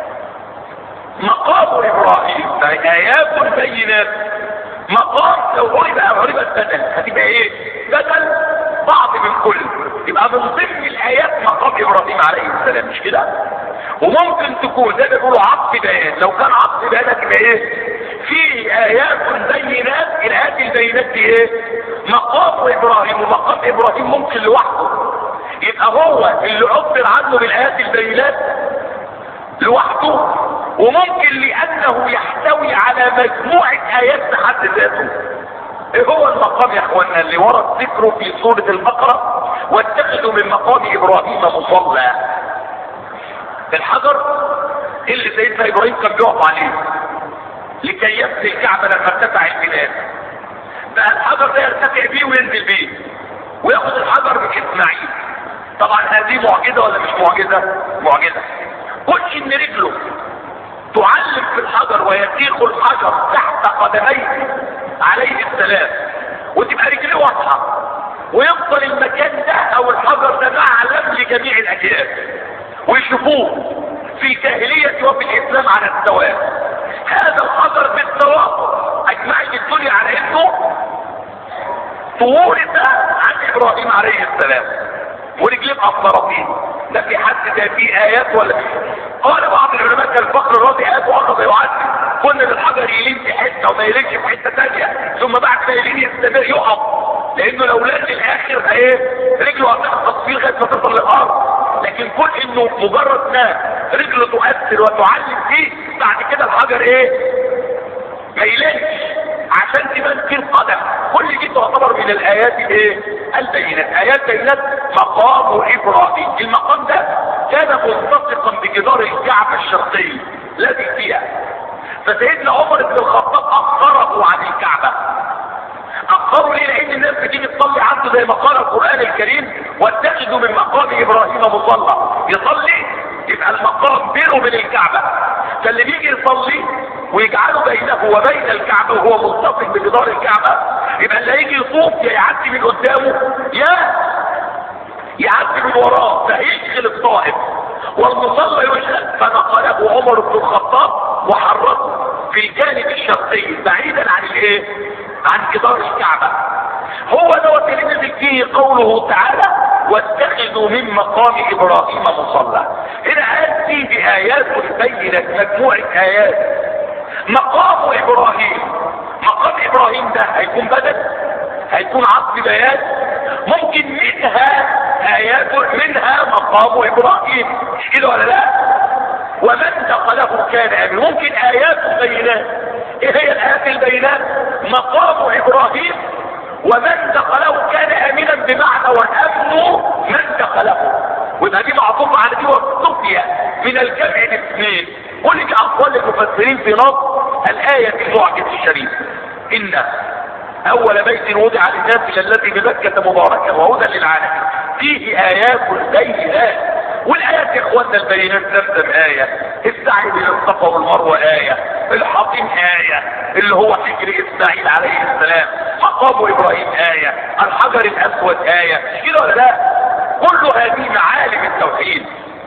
مقام إبراهيم آيات بينات، مقام لو عربت بدل هتبقى ايه؟ بدل بعض من كل، يبقى من ضمن الآيات مقام إبراهيم عليه السلام، مش كده؟ وممكن تكون زي ما بيقولوا عطف بيان، لو كان عطف بيان هتبقى ايه؟ في آيات بينات. الآيات البينات دي ايه؟ مقام إبراهيم، ومقام إبراهيم ممكن لوحده يبقى هو اللي عبر عنه بالآيات البينات لوحده، وممكن لأنه يحتوي على مجموعة آيات بحد ذاته. ايه هو المقام يا اخوانا اللي ورد ذكره في سورة البقرة؟ واتخذوا من مقام إبراهيم مصلى. الحجر اللي سيدنا إبراهيم كان بيقف عليه لكي يبني الكعبة لما ارتفع البناء، بقى الحجر ده يرتفع بيه وينزل بيه وياخد الحجر بإسماعيل. طبعا هذه معجزة ولا مش معجزة؟ معجزة. قل ان رجله تعلم في الحجر ويسيخ الحجر تحت قدميه عليه السلام، وتبقى رجله واضحة، ويفضل المكان ده او الحجر ده معلم لجميع الاجيال، ويشوفوه في الجاهلية وفي الاسلام على السواء. هذا الحجر بالتوافق اجمعت الدنيا على انه تورث عن ابراهيم عليه السلام، ورجليه مقصره فيه. ده في حد ده فيه ايات ولا فيه؟ قال بعض العلماء كالفخر الرازي ايات واخذ يعد، كل الحجر يلين في حته وما يلينش في حته ثانيه، ثم بعد ما يلين يستمر يقف، لانه لو لان الاخر ايه؟ رجله هتحفظ فيه لغايه ما تصل للارض. لكن كل انه مجرد ما رجله تؤثر وتعلم فيه، بعد كده الحجر ايه؟ ما يلينش عشان تبان فيه القدم. كل دي تعتبر من الايات الايه؟ البينات. ايات بينات. مقام ابراهيم، المقام ده كان ملتصقا بجدار الكعبة الشرقية الذي فيها، فسيدنا عمر بن الخطاب اخره عن الكعبة. اخروا ليه؟ لان الناس بتيجي تصلي عنده زي ما قال القرآن الكريم واتخذوا من مقام ابراهيم مصلى. يصلي يبقى المقام بينه وبين الكعبة، فاللي بيجي يصلي ويجعله بينه وبين الكعبة وهو ملتصق بجدار الكعبة، يبقى اللي هيجي يطوف يا يعدي من قدامه يا يعدي من وراه، فيشغل الطائف والمصلى يشغل. فنقله عمر بن الخطاب وحركه في الجانب الشرقي بعيدا عن الايه؟ عن جدار الكعبة. هو دوت اللي نزل فيه قوله تعالى واتخذوا من مقام ابراهيم مصلى. هنا اتي بايات بينت، مجموعة ايات. مقام ابراهيم، مقام ابراهيم ده هيكون بدل، هيكون عطف بيان، ممكن منها ايات، منها مقام ابراهيم، مش كده ولا لا؟ ومن دخله كان امن. ممكن ايات بينات. ايه هي الايات البينات؟ مقام ابراهيم ومن دخله كان امنا بمعنى والامن من دخله، ويبقى دي معطوفه على دي والصفيه من الجمع الاثنين. كل اقوال المفسرين في نص الايه المعجز الشريف: ان اول بيت وضع للناس الذي بمكة مباركا وهدى للعالمين فيه ايات بينات. والايات يا اخوانا البينات: زمزم آية، السعي بين الصفا والمروة آية، الحطيم آية اللي هو حجر اسماعيل عليه السلام، مقام ابراهيم آية، الحجر الاسود آية، كده ولا لا؟ كل هذه معالم التوحيد،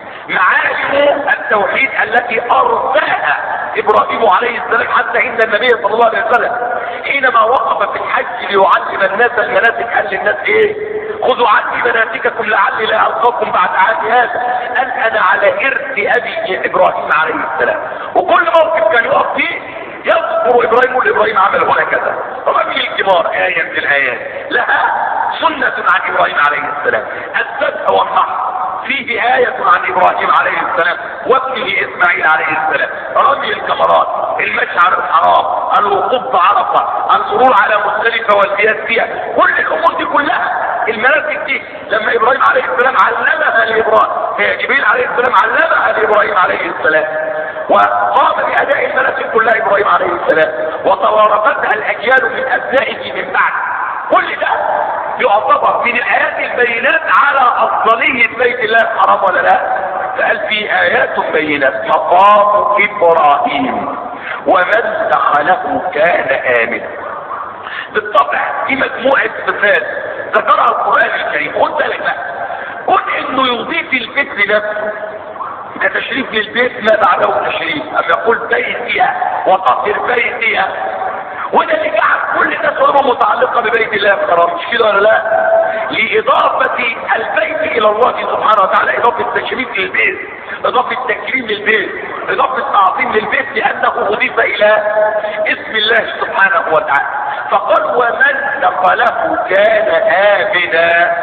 معالم التوحيد التي ارساها ابراهيم عليه السلام حتى ان النبي صلى الله عليه وسلم حينما وقف في الحج ليعلم الناس المناسك قال للناس ايه؟ خذوا عني مناسككم لعلي لا القاكم بعد عام هذا. قال انا على ارث ابي ابراهيم عليه السلام. وكل موقف كان يقف فيه يذكر ابراهيم والابراهيم عمل هكذا. رمي الجمار آية من الآيات لها سنة عن ابراهيم عليه السلام، الذبح والنحر فيه آية عن ابراهيم عليه السلام وابنه اسماعيل عليه السلام، رمي الجمرات، المشعر الحرام، الوقوف بعرفة، المرور على مزدلفة والبيات فيها، كل الامور دي كلها المناسك دي لما ابراهيم عليه السلام علمها لابراهيم، جبريل عليه السلام علمها لابراهيم عليه السلام، وقام باداء المناسك كلها ابراهيم عليه السلام، وتوارثتها الاجيال من ابنائه من بعد. كل ده يعتبر من الايات البينات على افضلية بيت الله الحرام ولا لا؟ فقال في ايات بينات مقام ابراهيم ومن دخله كان امنا. بالطبع دي مجموعة صفات ذكرها القرآن الكريم. خد بالك بقى، كون انه يضيف البيت لنفسه كتشريف للبيت ما بعده تشريف، اما يقول بيتها وطهر بيتها، وده اللي جعل كل الناس وهو متعلقه ببيت الله الحرام، مش كده ولا لا؟ لاضافه البيت الى الله سبحانه وتعالى، اضافه التشريف للبيت، اضافه التكريم للبيت، اضافه التعظيم للبيت، لانه اضيف الى اسم الله سبحانه وتعالى. فقال ومن دخله كان امنا،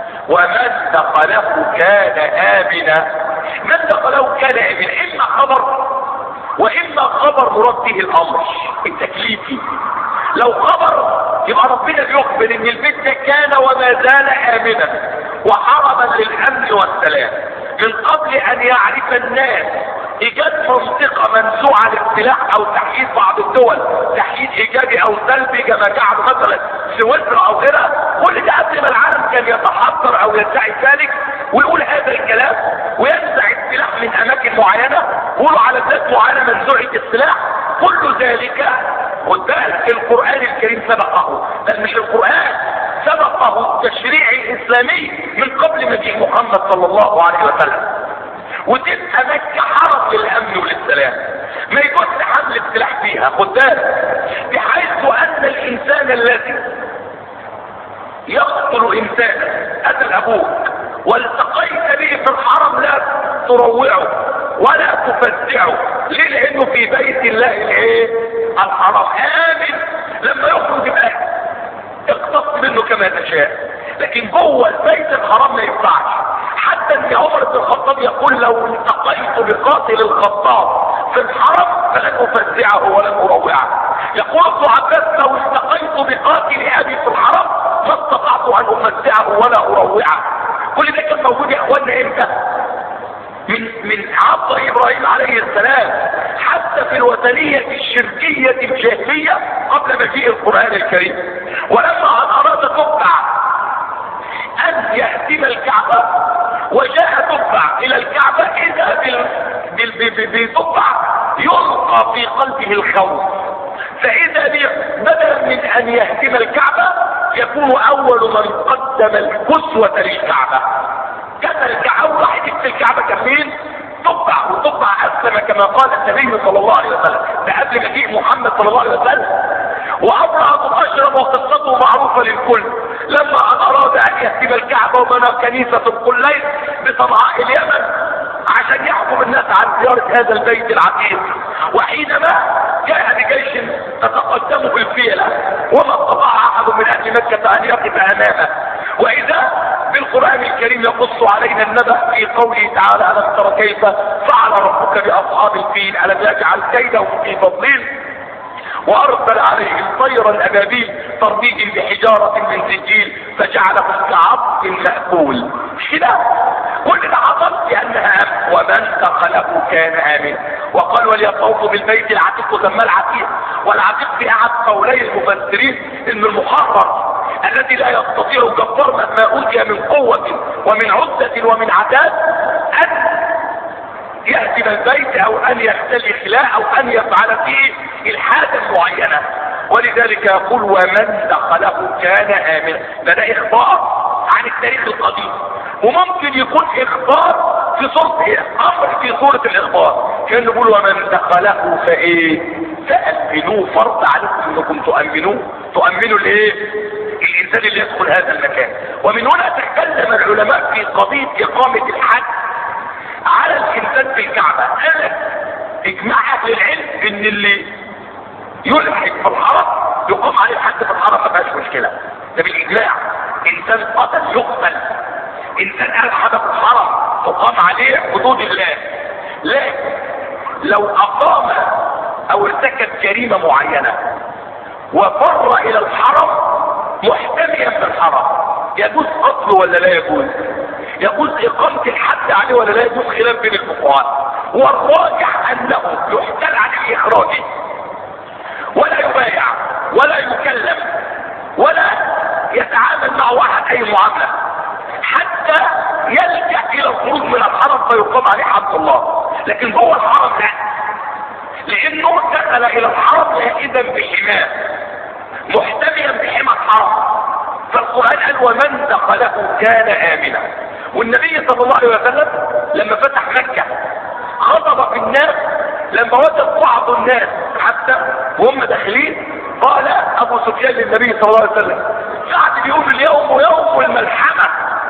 ومن دخله كان امنا. من دخله كان امنا اما خبر واما خبر مراد به الامر التكليفي. لو خبر يبقى ربنا بيخبر ان البيت ده كان وما زال امنا وحرما للامن والسلام من قبل ان يعرف الناس ايجاد منطقه منزوعه للسلاح او تحييد بعض الدول تحييد ايجابي او سلبي كما جعل مثلا سويسرا او غيرها. كل ده قبل ما العالم كان يتحضر او يدعي ذلك ويقول هذا الكلام وينزع السلاح من اماكن معينه ويقولوا على ذات معينه منزوعه السلاح. كل ذلك قدام القرآن الكريم سبقه، بل مش القرآن سبقه التشريع الاسلامي من قبل مجيء محمد صلى الله عليه وسلم. وتبقى مكة حرم للامن وللسلام، ما يجوز حمل السلاح فيها. خد بالك، بحيث ان الانسان الذي يقتل انسانا قتل ابوك والتقيت به في الحرم لا تروعه ولا تفزعه. ليه؟ لانه في بيت الله الايه؟ الحرام امن. لما يخرج يبقى اقتص منه كما تشاء، لكن جوه البيت الحرام ما ينفعش. حتى ان عمر بن الخطاب يقول لو التقيت بقاتل الخطاب في الحرم فلن افزعه ولن اروعه. يقول ابن عباس لو التقيت بقاتل ابي في الحرم ما استطعت ان افزعه ولا اروعه. كل ده كان موجود يا اخوانا امتى؟ من عصر ابراهيم عليه السلام حتى في الوثنية الشركية الجاهلية قبل مجيء القرآن الكريم. ولما اراد تبع ان يهدم الكعبة وجاء تبع الى الكعبة اذا بتبع يلقى في قلبه الخوف، فاذا بدلا من ان يهدم الكعبة يكون اول من قدم الكسوة للكعبة. كان الكعبة واحد في الكعبة كان مين؟ تبع. وتبع اسلم كما قال النبي صلى الله عليه وسلم ده قبل مجيء محمد صلى الله عليه وسلم. وابرهة الاشرم وقصته معروفة للكل، لما اراد ان يهدم الكعبة وبنى كنيسة القليل بصنعاء اليمن عشان يحكم الناس عن زيارة هذا البيت العتيق، وحينما جاء بجيش تتقدم بالفيلة وما استطاع احد من اهل مكة ان يقف امامه. واذا بالقرآن الكريم يقص علينا النبأ في قوله تعالى ألم تر كيف فعل ربك بأصحاب الفيل ألم يجعل كيدهم في تضليل وارسل عليهم طيرا ابابيل ترميهم بحجارة من سجيل فجعلهم كعصف مأكول. مش كده؟ كل ده حصل لانها امن، ومن دخله كان امن. وقال وليطوفوا بالبيت العتيق، وسماه العتيق. والعتيق في احد قولي المفسرين ان المحرر الذي لا يستطيع جبار ما اوتي من قوة ومن عدة ومن عتاد ان يهدم البيت او ان يختلي خلاه او ان يفعل فيه الحاجة معينة. ولذلك يقول ومن دخله كان امنا. فده اخبار عن التاريخ القديم، وممكن يكون اخبار في صورة امر في صورة الاخبار، كان يقول ومن دخله فامنوه. فرض عليكم انكم تؤمنوا الايه؟ الانسان اللي يدخل هذا المكان. ومن هنا تكلم العلماء في قضية اقامة الحد على الانسان في الكعبة. قال لك اجماع اهل العلم ان اللي يلحق في الحرم يقام عليه الحد في الحرم ما فيهاش مشكلة، ده بالاجماع. انسان قتل يقتل، انسان الحد في الحرم تقام عليه حدود الله. لكن لو اقام او ارتكب جريمة معينة وفر الى الحرم محتميا في الحرم، يجوز قتله ولا لا يجوز؟ يجوز اقامة الحد عليه ولا لا يجوز؟ خلاف بين الفقهاء. والراجح انه يحتل عليه اخراجه ولا يبايع ولا يكلم ولا يتعامل مع واحد اي معاملة حتى يلجأ الى الخروج من الحرم فيقام عليه حد الله. لكن جوه الحرم لا، لانه دخل الى الحرم اذا بحماه محتميا بحمى الحرم. فالقرآن قال ومن دخله كان آمنا. والنبي صلى الله عليه وسلم لما فتح مكة خطب في الناس، لما وجد بعض الناس حتى وهم داخلين قال ابو سفيان للنبي صلى الله عليه وسلم سعد بيقول اليوم يوم الملحمة،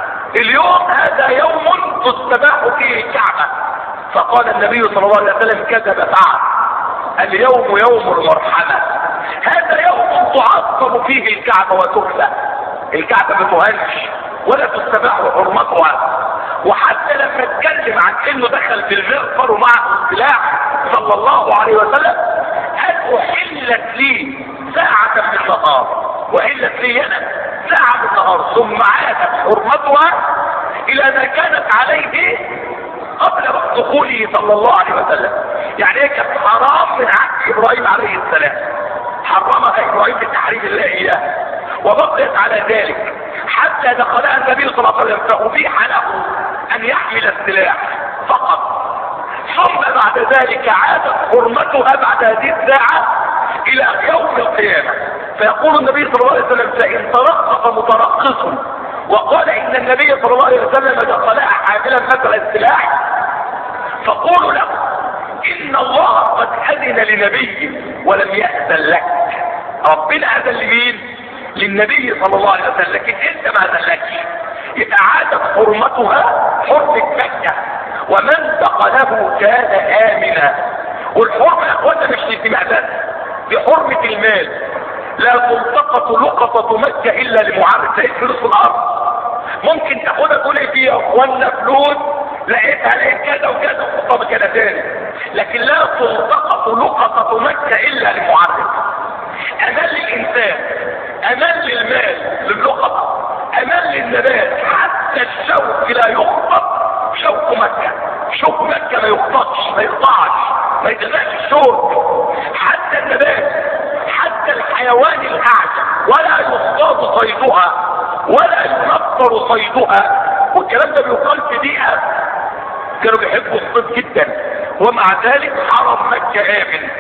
اليوم هذا يوم تستباح فيه الكعبة. فقال النبي صلى الله عليه وسلم كذب سعد، اليوم يوم المرحمة، هذا يوم تعظم فيه الكعبة وترفع. الكعبة ما تهنش ولا تستباح حرمتها. وحتى لما اتكلم عن انه دخل في المغفر ومعه السلاح صلى الله عليه وسلم قال احلت لي ساعة من النهار، واحلت لي انا ساعة من النهار، ثم عادت حرمتها الى ما كانت عليه قبل دخوله صلى الله عليه وسلم. يعني هي كانت حرام من عهد ابراهيم عليه السلام، حرمها ابراهيم بتحريم الله اياه، وبقيت على ذلك حتى دخلها النبي صلى الله عليه وسلم فأبيح له ان يحمل السلاح فقط. ثم بعد ذلك عادت حرمتها بعد هذه الساعة الى يوم القيامة. فيقول النبي صلى الله عليه وسلم فإن ترقص مترقص وقال ان النبي صلى الله عليه وسلم دخلها حاملا مثل السلاح، فقولوا له ان الله قد اذن لنبي ولم يأذن لك. ربنا اذن لمين؟ للنبي صلى الله عليه وسلم، لكن انت ما اذنلكش. يبقى عادت حرمتها حرمة مكة، ومن دخله كان امنا. والحرمة يا اخوانا مش الاجتماع بس، دي حرمة المال. لا تلتقط لقطة مكة الا لمعرض زي فلوس الارض، ممكن تاخدها تقول ايه فيها يا اخوانا فلوس لقيتها لقيت كذا وكذا وخطها كده تاني، لكن لا تلتقط لقطة مكة الا لمعرض. امان للانسان، امان للمال للقطة، امان للنبات. حتى الشوك لا يخطط شوك مكة، شوك مكة ما يخططش ما يقطعش ما يتغيرش الشوك. حتى النبات، حتى الحيوان الاعجم ولا يصطاد صيدها ولا ينطر صيدها. والكلام ده بيقال في دقيقة. كانوا بيحبوا الصيد جدا، ومع ذلك حرم مكة امن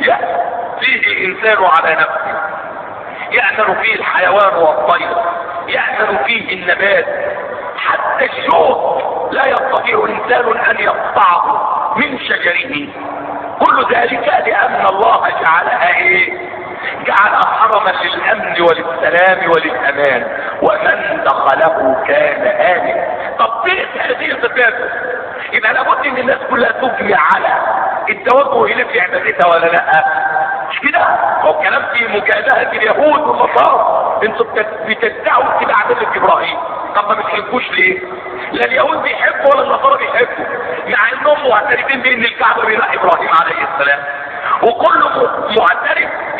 فيه انسان على نفسه، يأمن فيه الحيوان والطير، يأمن فيه النبات. حتى الشوك لا يستطيع انسان ان يقطعه من شجره. كل ذلك لان الله جعلها جعلها حرما للامن وللسلام وللامان. ومن دخله كان امن. طب هذه الصفات يبقى لابد ان الناس كلها تجمع على التوجه الى في عبادتها ولا لا؟ مش كده؟ هو كلام في مجادله اليهود والنصارى، انتوا بتدعوا اتباع مله ابراهيم، طب ما بتحبوش ليه؟ لا اليهود بيحبوا ولا النصارى بيحبوا، مع انهم معترفين بان الكعبه بناء ابراهيم عليه السلام، وكل معترف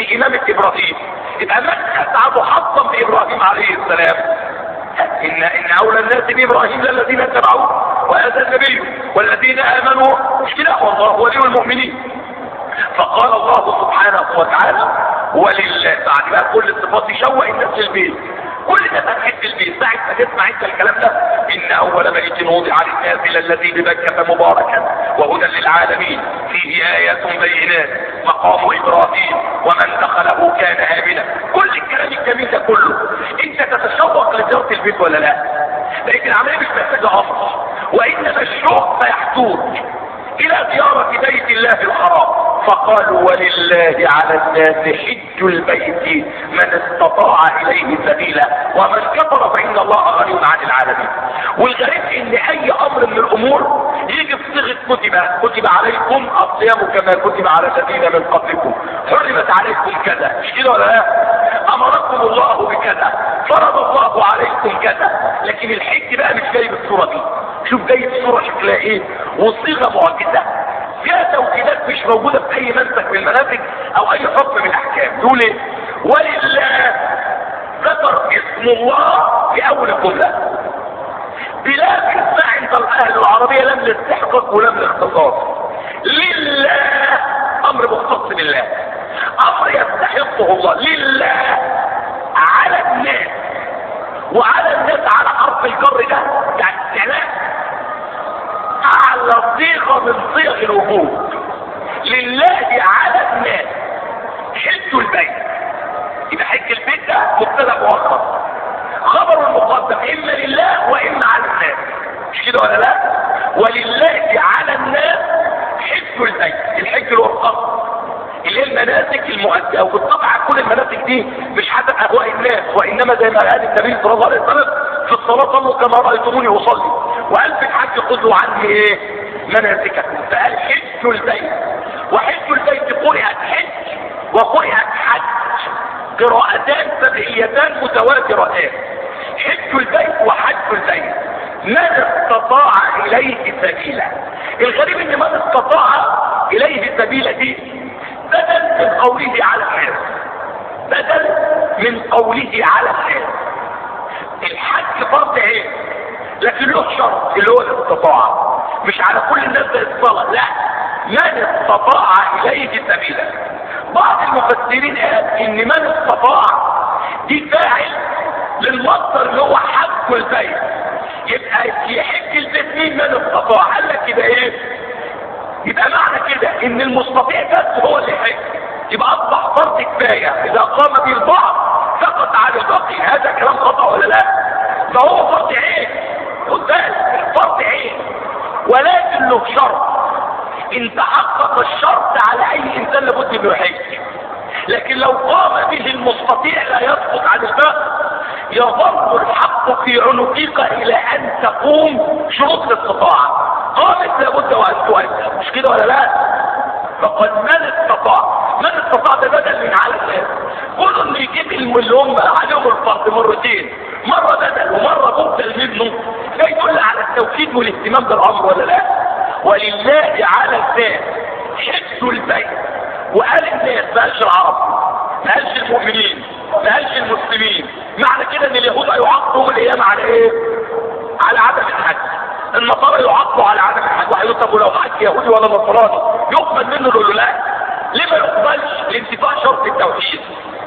بإمامة إبراهيم، يبقى مكة محطم بإبراهيم عليه السلام. إن أولى الناس بإبراهيم للذين اتبعوه وهذا النبي والذين آمنوا، مش كده؟ والله ولي المؤمنين. فقال الله سبحانه وتعالى ولله، بعد بقى كل الصفات يشوق الناس للبيت، كل الناس هتحب البيت. ساعة ما تسمع انت الكلام ده، ان اول بيت وضع للناس للذي ببكة مباركا وهدى للعالمين فيه ايات بينات مقام ابراهيم ومن دخله كان امنا. كل الكلام الجميل ده كله انت تتشوق لزيارة البيت ولا لا؟ لكن العملية مش محتاجة امر، وانما الشوق فيحتوج الى زيارة بيت الله الحرام. فقالوا ولله على الناس حج البيت من استطاع اليه سبيلا ومن كفر فان الله غني عن العالمين. والغريب ان اي امر من الامور يجي في صيغه كتب عليكم الصيام كما كتب على الذين من قبلكم، حرمت عليكم كذا، مش كده ولا لا؟ امركم الله بكذا، فرض الله عليكم كذا. لكن الحج بقى مش جاي بالصوره دي. شوف جاي بالصوره شكلها ايه، وصيغه معجزه فيها توكيدات مش موجودة في اي منسك من المناسك او اي حكم من الاحكام. يقول ايه؟ ولله، ذكر اسم الله في اول الجملة بلا اسمع عند الاهل العربية، لم للاستحقاق ولم للاختصاص. لله امر مختص بالله، امر يستحقه الله. لله على الناس، وعلى الناس على حرف الجر ده بتاع الاستعلاء اعلى صيغة من صيغ الوجود. لله على الناس حج البيت، يبقى حج البيت ده مبتدا مؤخر، خبر المقدم اما لله واما على الناس، مش كده ولا لا؟ ولله على الناس حج البيت، الحج الوقت اللي هي المناسك المؤدية. وبالطبع كل المناسك دي مش حسب اهواء الناس، وانما زي ما قال النبي صلى الله عليه وسلم في الصلاة صلوا كما رأيتموني اصلي، وقال في الحج خذوا عني ايه؟ مناسككم. فقال حج البيت، وحج البيت قرئت حج وقرئت حج، قراءتان سبعيتان متواترتان، حج البيت وحج البيت من استطاع اليه سبيلا. الغريب ان من استطاع اليه سبيلا دي بدل من قوله على الناس، بدل من قوله على الناس. الحج فرض ايه؟ لكن له شرط اللي هو الاستطاعة، مش على كل الناس زي الصلاة، لا، من استطاع اليه سبيلا. بعض المفسرين قال ان من استطاع دي فاعل للمصدر اللي هو حج البيت، يبقى يحج البيت مين؟ من استطاع. قال لك يبقى ايه؟ يبقى معنى كده ان المستطيع بس هو اللي يحج، يبقى اصبح فرض كفايه، اذا قام به البعض سقط على الباقي. هذا كلام خطا ولا لا؟ فهو فرض عين، خد بالك فرض عين، ولكن له شرط. ان تحقق الشرط على اي انسان لابد انه يحج، لكن لو قام به المستطيع لا يسقط عن الباقي، يظل الحق في عنقك الى ان تقوم شروط الاستطاعه. قامت لابد وان تؤدى، مش كده ولا لا؟ فقد من استطاع، من استطاع ده بدل من على الناس. كل اللي يجيب اللي هم عليهم الفرض مرتين، مره بدل ومره مبدل منه، ده يدل على التوكيد والاهتمام بالامر ولا لا؟ ولله على الناس حج البيت، وقال الناس ما قالش العرب، ما قالش المؤمنين، ما قالش المسلمين. معنى كده ان اليهود هيعاقبوا يوم القيامه على ايه؟ على عدم الحج. النصارى يعاقبوا على عدم الحج، وهيطلبوا لو حج يهودي ولا نصراني يقبل منه يقول لا. ليه ما يقبلش؟ لانتفاء شرط التوحيد.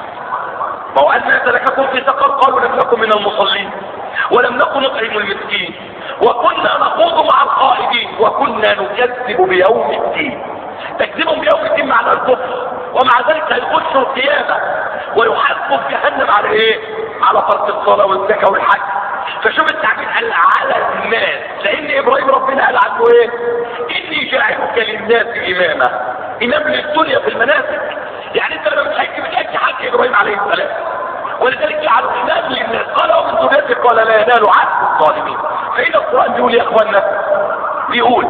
ما هو قال ما سلككم في سقر؟ قالوا لم نكن من المصلين ولم نكن نطعم المسكين وكنا نخوض مع الخائضين وكنا نكذب بيوم الدين. تكذبهم بيوم الدين معنى الكفر، ومع ذلك هيخشوا القيامة ويحاسبوا في جهنم على ايه؟ على فرض الصلاة والزكاة والحج. فشوف التعبير قال على الناس، لان ابراهيم ربنا قال عنه ايه؟ اني جاعلك للناس اماما، امام للدنيا في المناسك. يعني انت لما بتحج حج ابراهيم عليه السلام، ولذلك جعلوا امام للناس. قال ومن ذريتك قال لا ينال عهد الظالمين. فإذا القرآن بيقول يا اخوانا، بيقول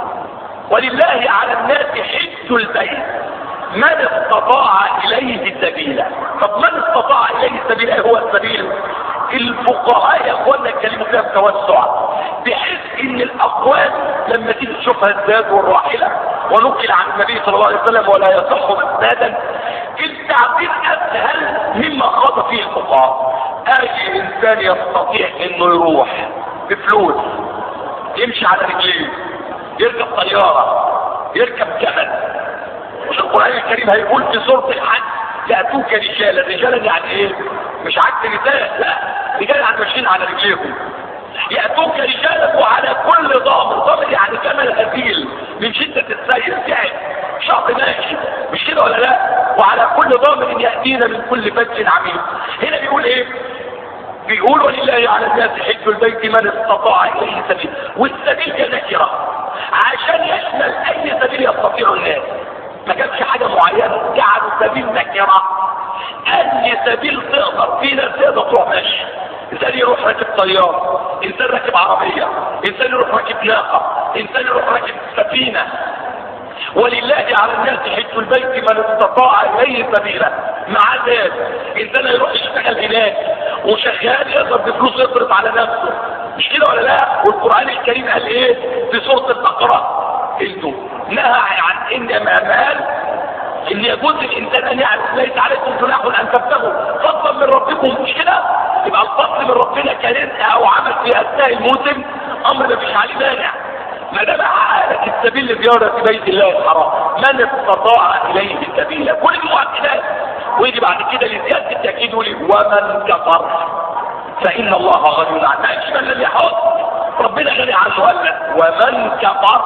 ولله على الناس حج البيت من استطاع اليه سبيلا. طب من استطاع اليه سبيلا هو السبيل؟ الفقهاء يا اخوانا اتكلموا فيها بتوسع، بحيث ان الاقوال لما تيجي تشوفها الزاد والراحله ونقل عن النبي صلى الله عليه وسلم ولا يصح اسنادا، التعبير هل مما خاض فيه الفقهاء اي انسان يستطيع انه يروح بفلوس يمشي على رجليه، يركب طيارة، يركب جمل؟ مش القرآن الكريم هيقول في سورة الحج يأتوك رجالا؟ رجالا يعني ايه؟ مش عكس نساء، لا، رجال يعني ماشيين على رجليهم. يأتوك رجالا وعلى كل ضامر يعني جمل هزيل من شدة السير تعب شهر ماشي، مش كده ولا لا؟ وعلى كل ضامر يأتينا من كل فج عميق. هنا بيقول ايه؟ بيقول ولله على الناس حج البيت من استطاع اليه سبيل، والسبيل نكره عشان يشمل اي سبيل يستطيع الناس، ما جابش حاجه معينه، جعلوا السبيل نكره. اي سبيل تقدر، في ناس تقدر تروح ماشي، انسان يروح راكب طياره، انسان راكب عربيه، انسان يروح راكب ناقه، انسان يروح راكب سفينه. ولله على الناس حج البيت من استطاع اليه سبيلا. مع ذلك انسان يروح يشتغل هناك وشغال يقدر بفلوس يصرف على نفسه، مش كده ولا لا؟ والقرآن الكريم قال ايه في سورة البقرة؟ انتوا نهى عن انما مال ان يجوز الانسان ان يعرف ليس عليكم جناح ان تبتغوا فضلا من ربكم، مش كده؟ يبقى الفضل من ربنا كرزق او عمل في اثناء الموسم امر ما فيش عليه مانع، ما دام حقق لك السبيل لزيارة بيت الله الحرام من استطاع اليه سبيلا. كل المؤكدات. ويجي بعد كده لزيادة التأكيد يقول ومن كفر فإن الله غني عنه. ما الذي يحط ربنا غني عنه؟ ولا ومن كفر.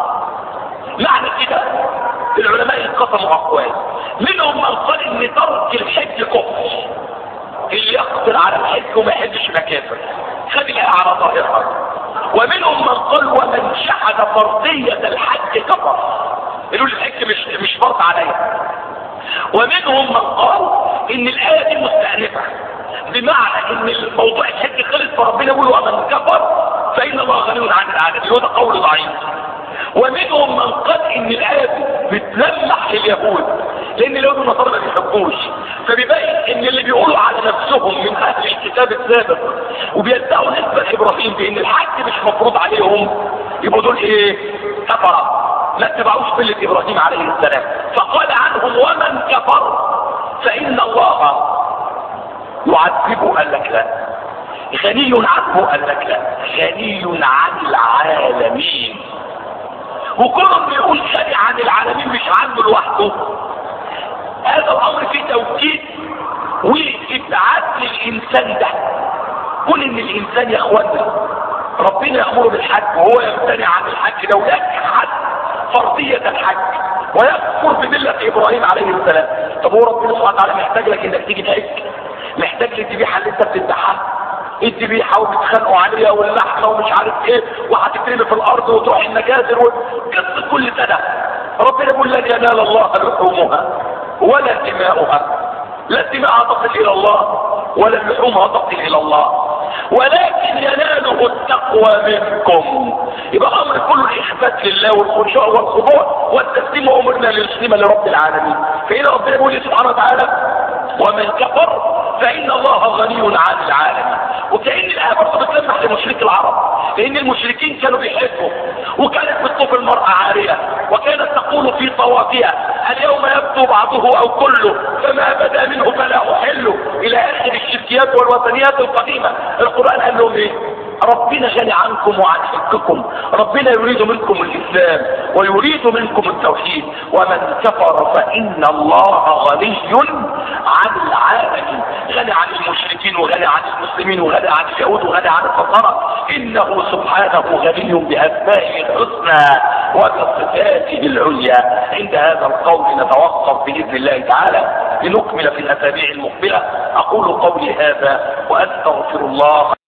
معنى كده العلماء انقسموا أقوال، منهم من قال ان ترك الحج كفر، اللي يقدر على الحج وما يحجش مكافر، خد الآية على ظاهرها. ومنهم من قال ومن شهد فرضية الحج كفر، يقول الحج مش فرض عليه. ومنهم من قال ان الآية دي مستأنفة، بمعنى ان الموضوع الحج خلص فربنا يقول ومن كفر فإن الله غني عن العالمين، وده قول ضعيف. ومنهم من قال ان الآية دي بتلمح لليهود، لان اليهود والنصارى ما بيحبوش، فبيبين ان اللي بيقولوا على نفسهم من اهل الكتاب السابق وبيدعوا نسبة ابراهيم بان الحج مش مفروض عليهم، يبقوا دول ايه؟ كفرة، ما اتبعوش ملة ابراهيم عليه السلام. فقال عنهم ومن كفر فإن الله يعذبه، قال لك لا. غني عنه، قال لك لا، غني عن العالمين. وكلهم بيقول غني عن العالمين مش عنه لوحده، هذا الامر فيه توكيد وابعاد للانسان ده. كل ان الانسان يا اخوانا ربنا يأمره بالحج وهو يمتنع عن الحج لو يجحد فرضية الحج ويكفر بملة ابراهيم عليه السلام. طب هو ربنا سبحانه وتعالى محتاج لك انك تيجي تحج؟ محتاج للذبيحة اللي انت بتذبحها؟ الذبيحة وبيتخانقوا عليها واللحمة ومش عارف ايه وهتترمي في الارض وتروح المجازر وقصة كل سنة. ربنا يقول لن ينال الله لحومها ولا دماؤها، لا الدماء تصل الى الله ولا اللحوم تصل الى الله، ولكن يناله التقوى منكم. يبقى امر كله الاخبات لله والخشوع والخضوع والتسليم، وامرنا لنسلم لرب العالمين. فهنا ربنا يقول سبحانه وتعالى ومن كفر فإن الله غني عن العالمين. وكأن الآية برضه بتلمح لمشرك العرب، لأن المشركين كانوا بيحبوا، وكانت بتطوف المرأة عارية، وكانت تقول في طوافها اليوم يبدو بعضه أو كله فما بدا منه فلا أحله، إلى آخر الشركيات والوثنيات القديمة. القرآن قال لهم إيه؟ ربنا غني عنكم وعن حقكم، ربنا يريد منكم الإسلام ويريد منكم التوحيد. ومن كفر فإن الله غني عن العالمين، غني عن المشركين وغني عن المسلمين وغني عن اليهود وغني عن النصارى. إنه سبحانه غني بأسمائه الحسنى وبصفاته العليا. عند هذا القول نتوقف بإذن الله تعالى لنكمل في الأسابيع المقبلة. أقول قولي هذا وأستغفر الله.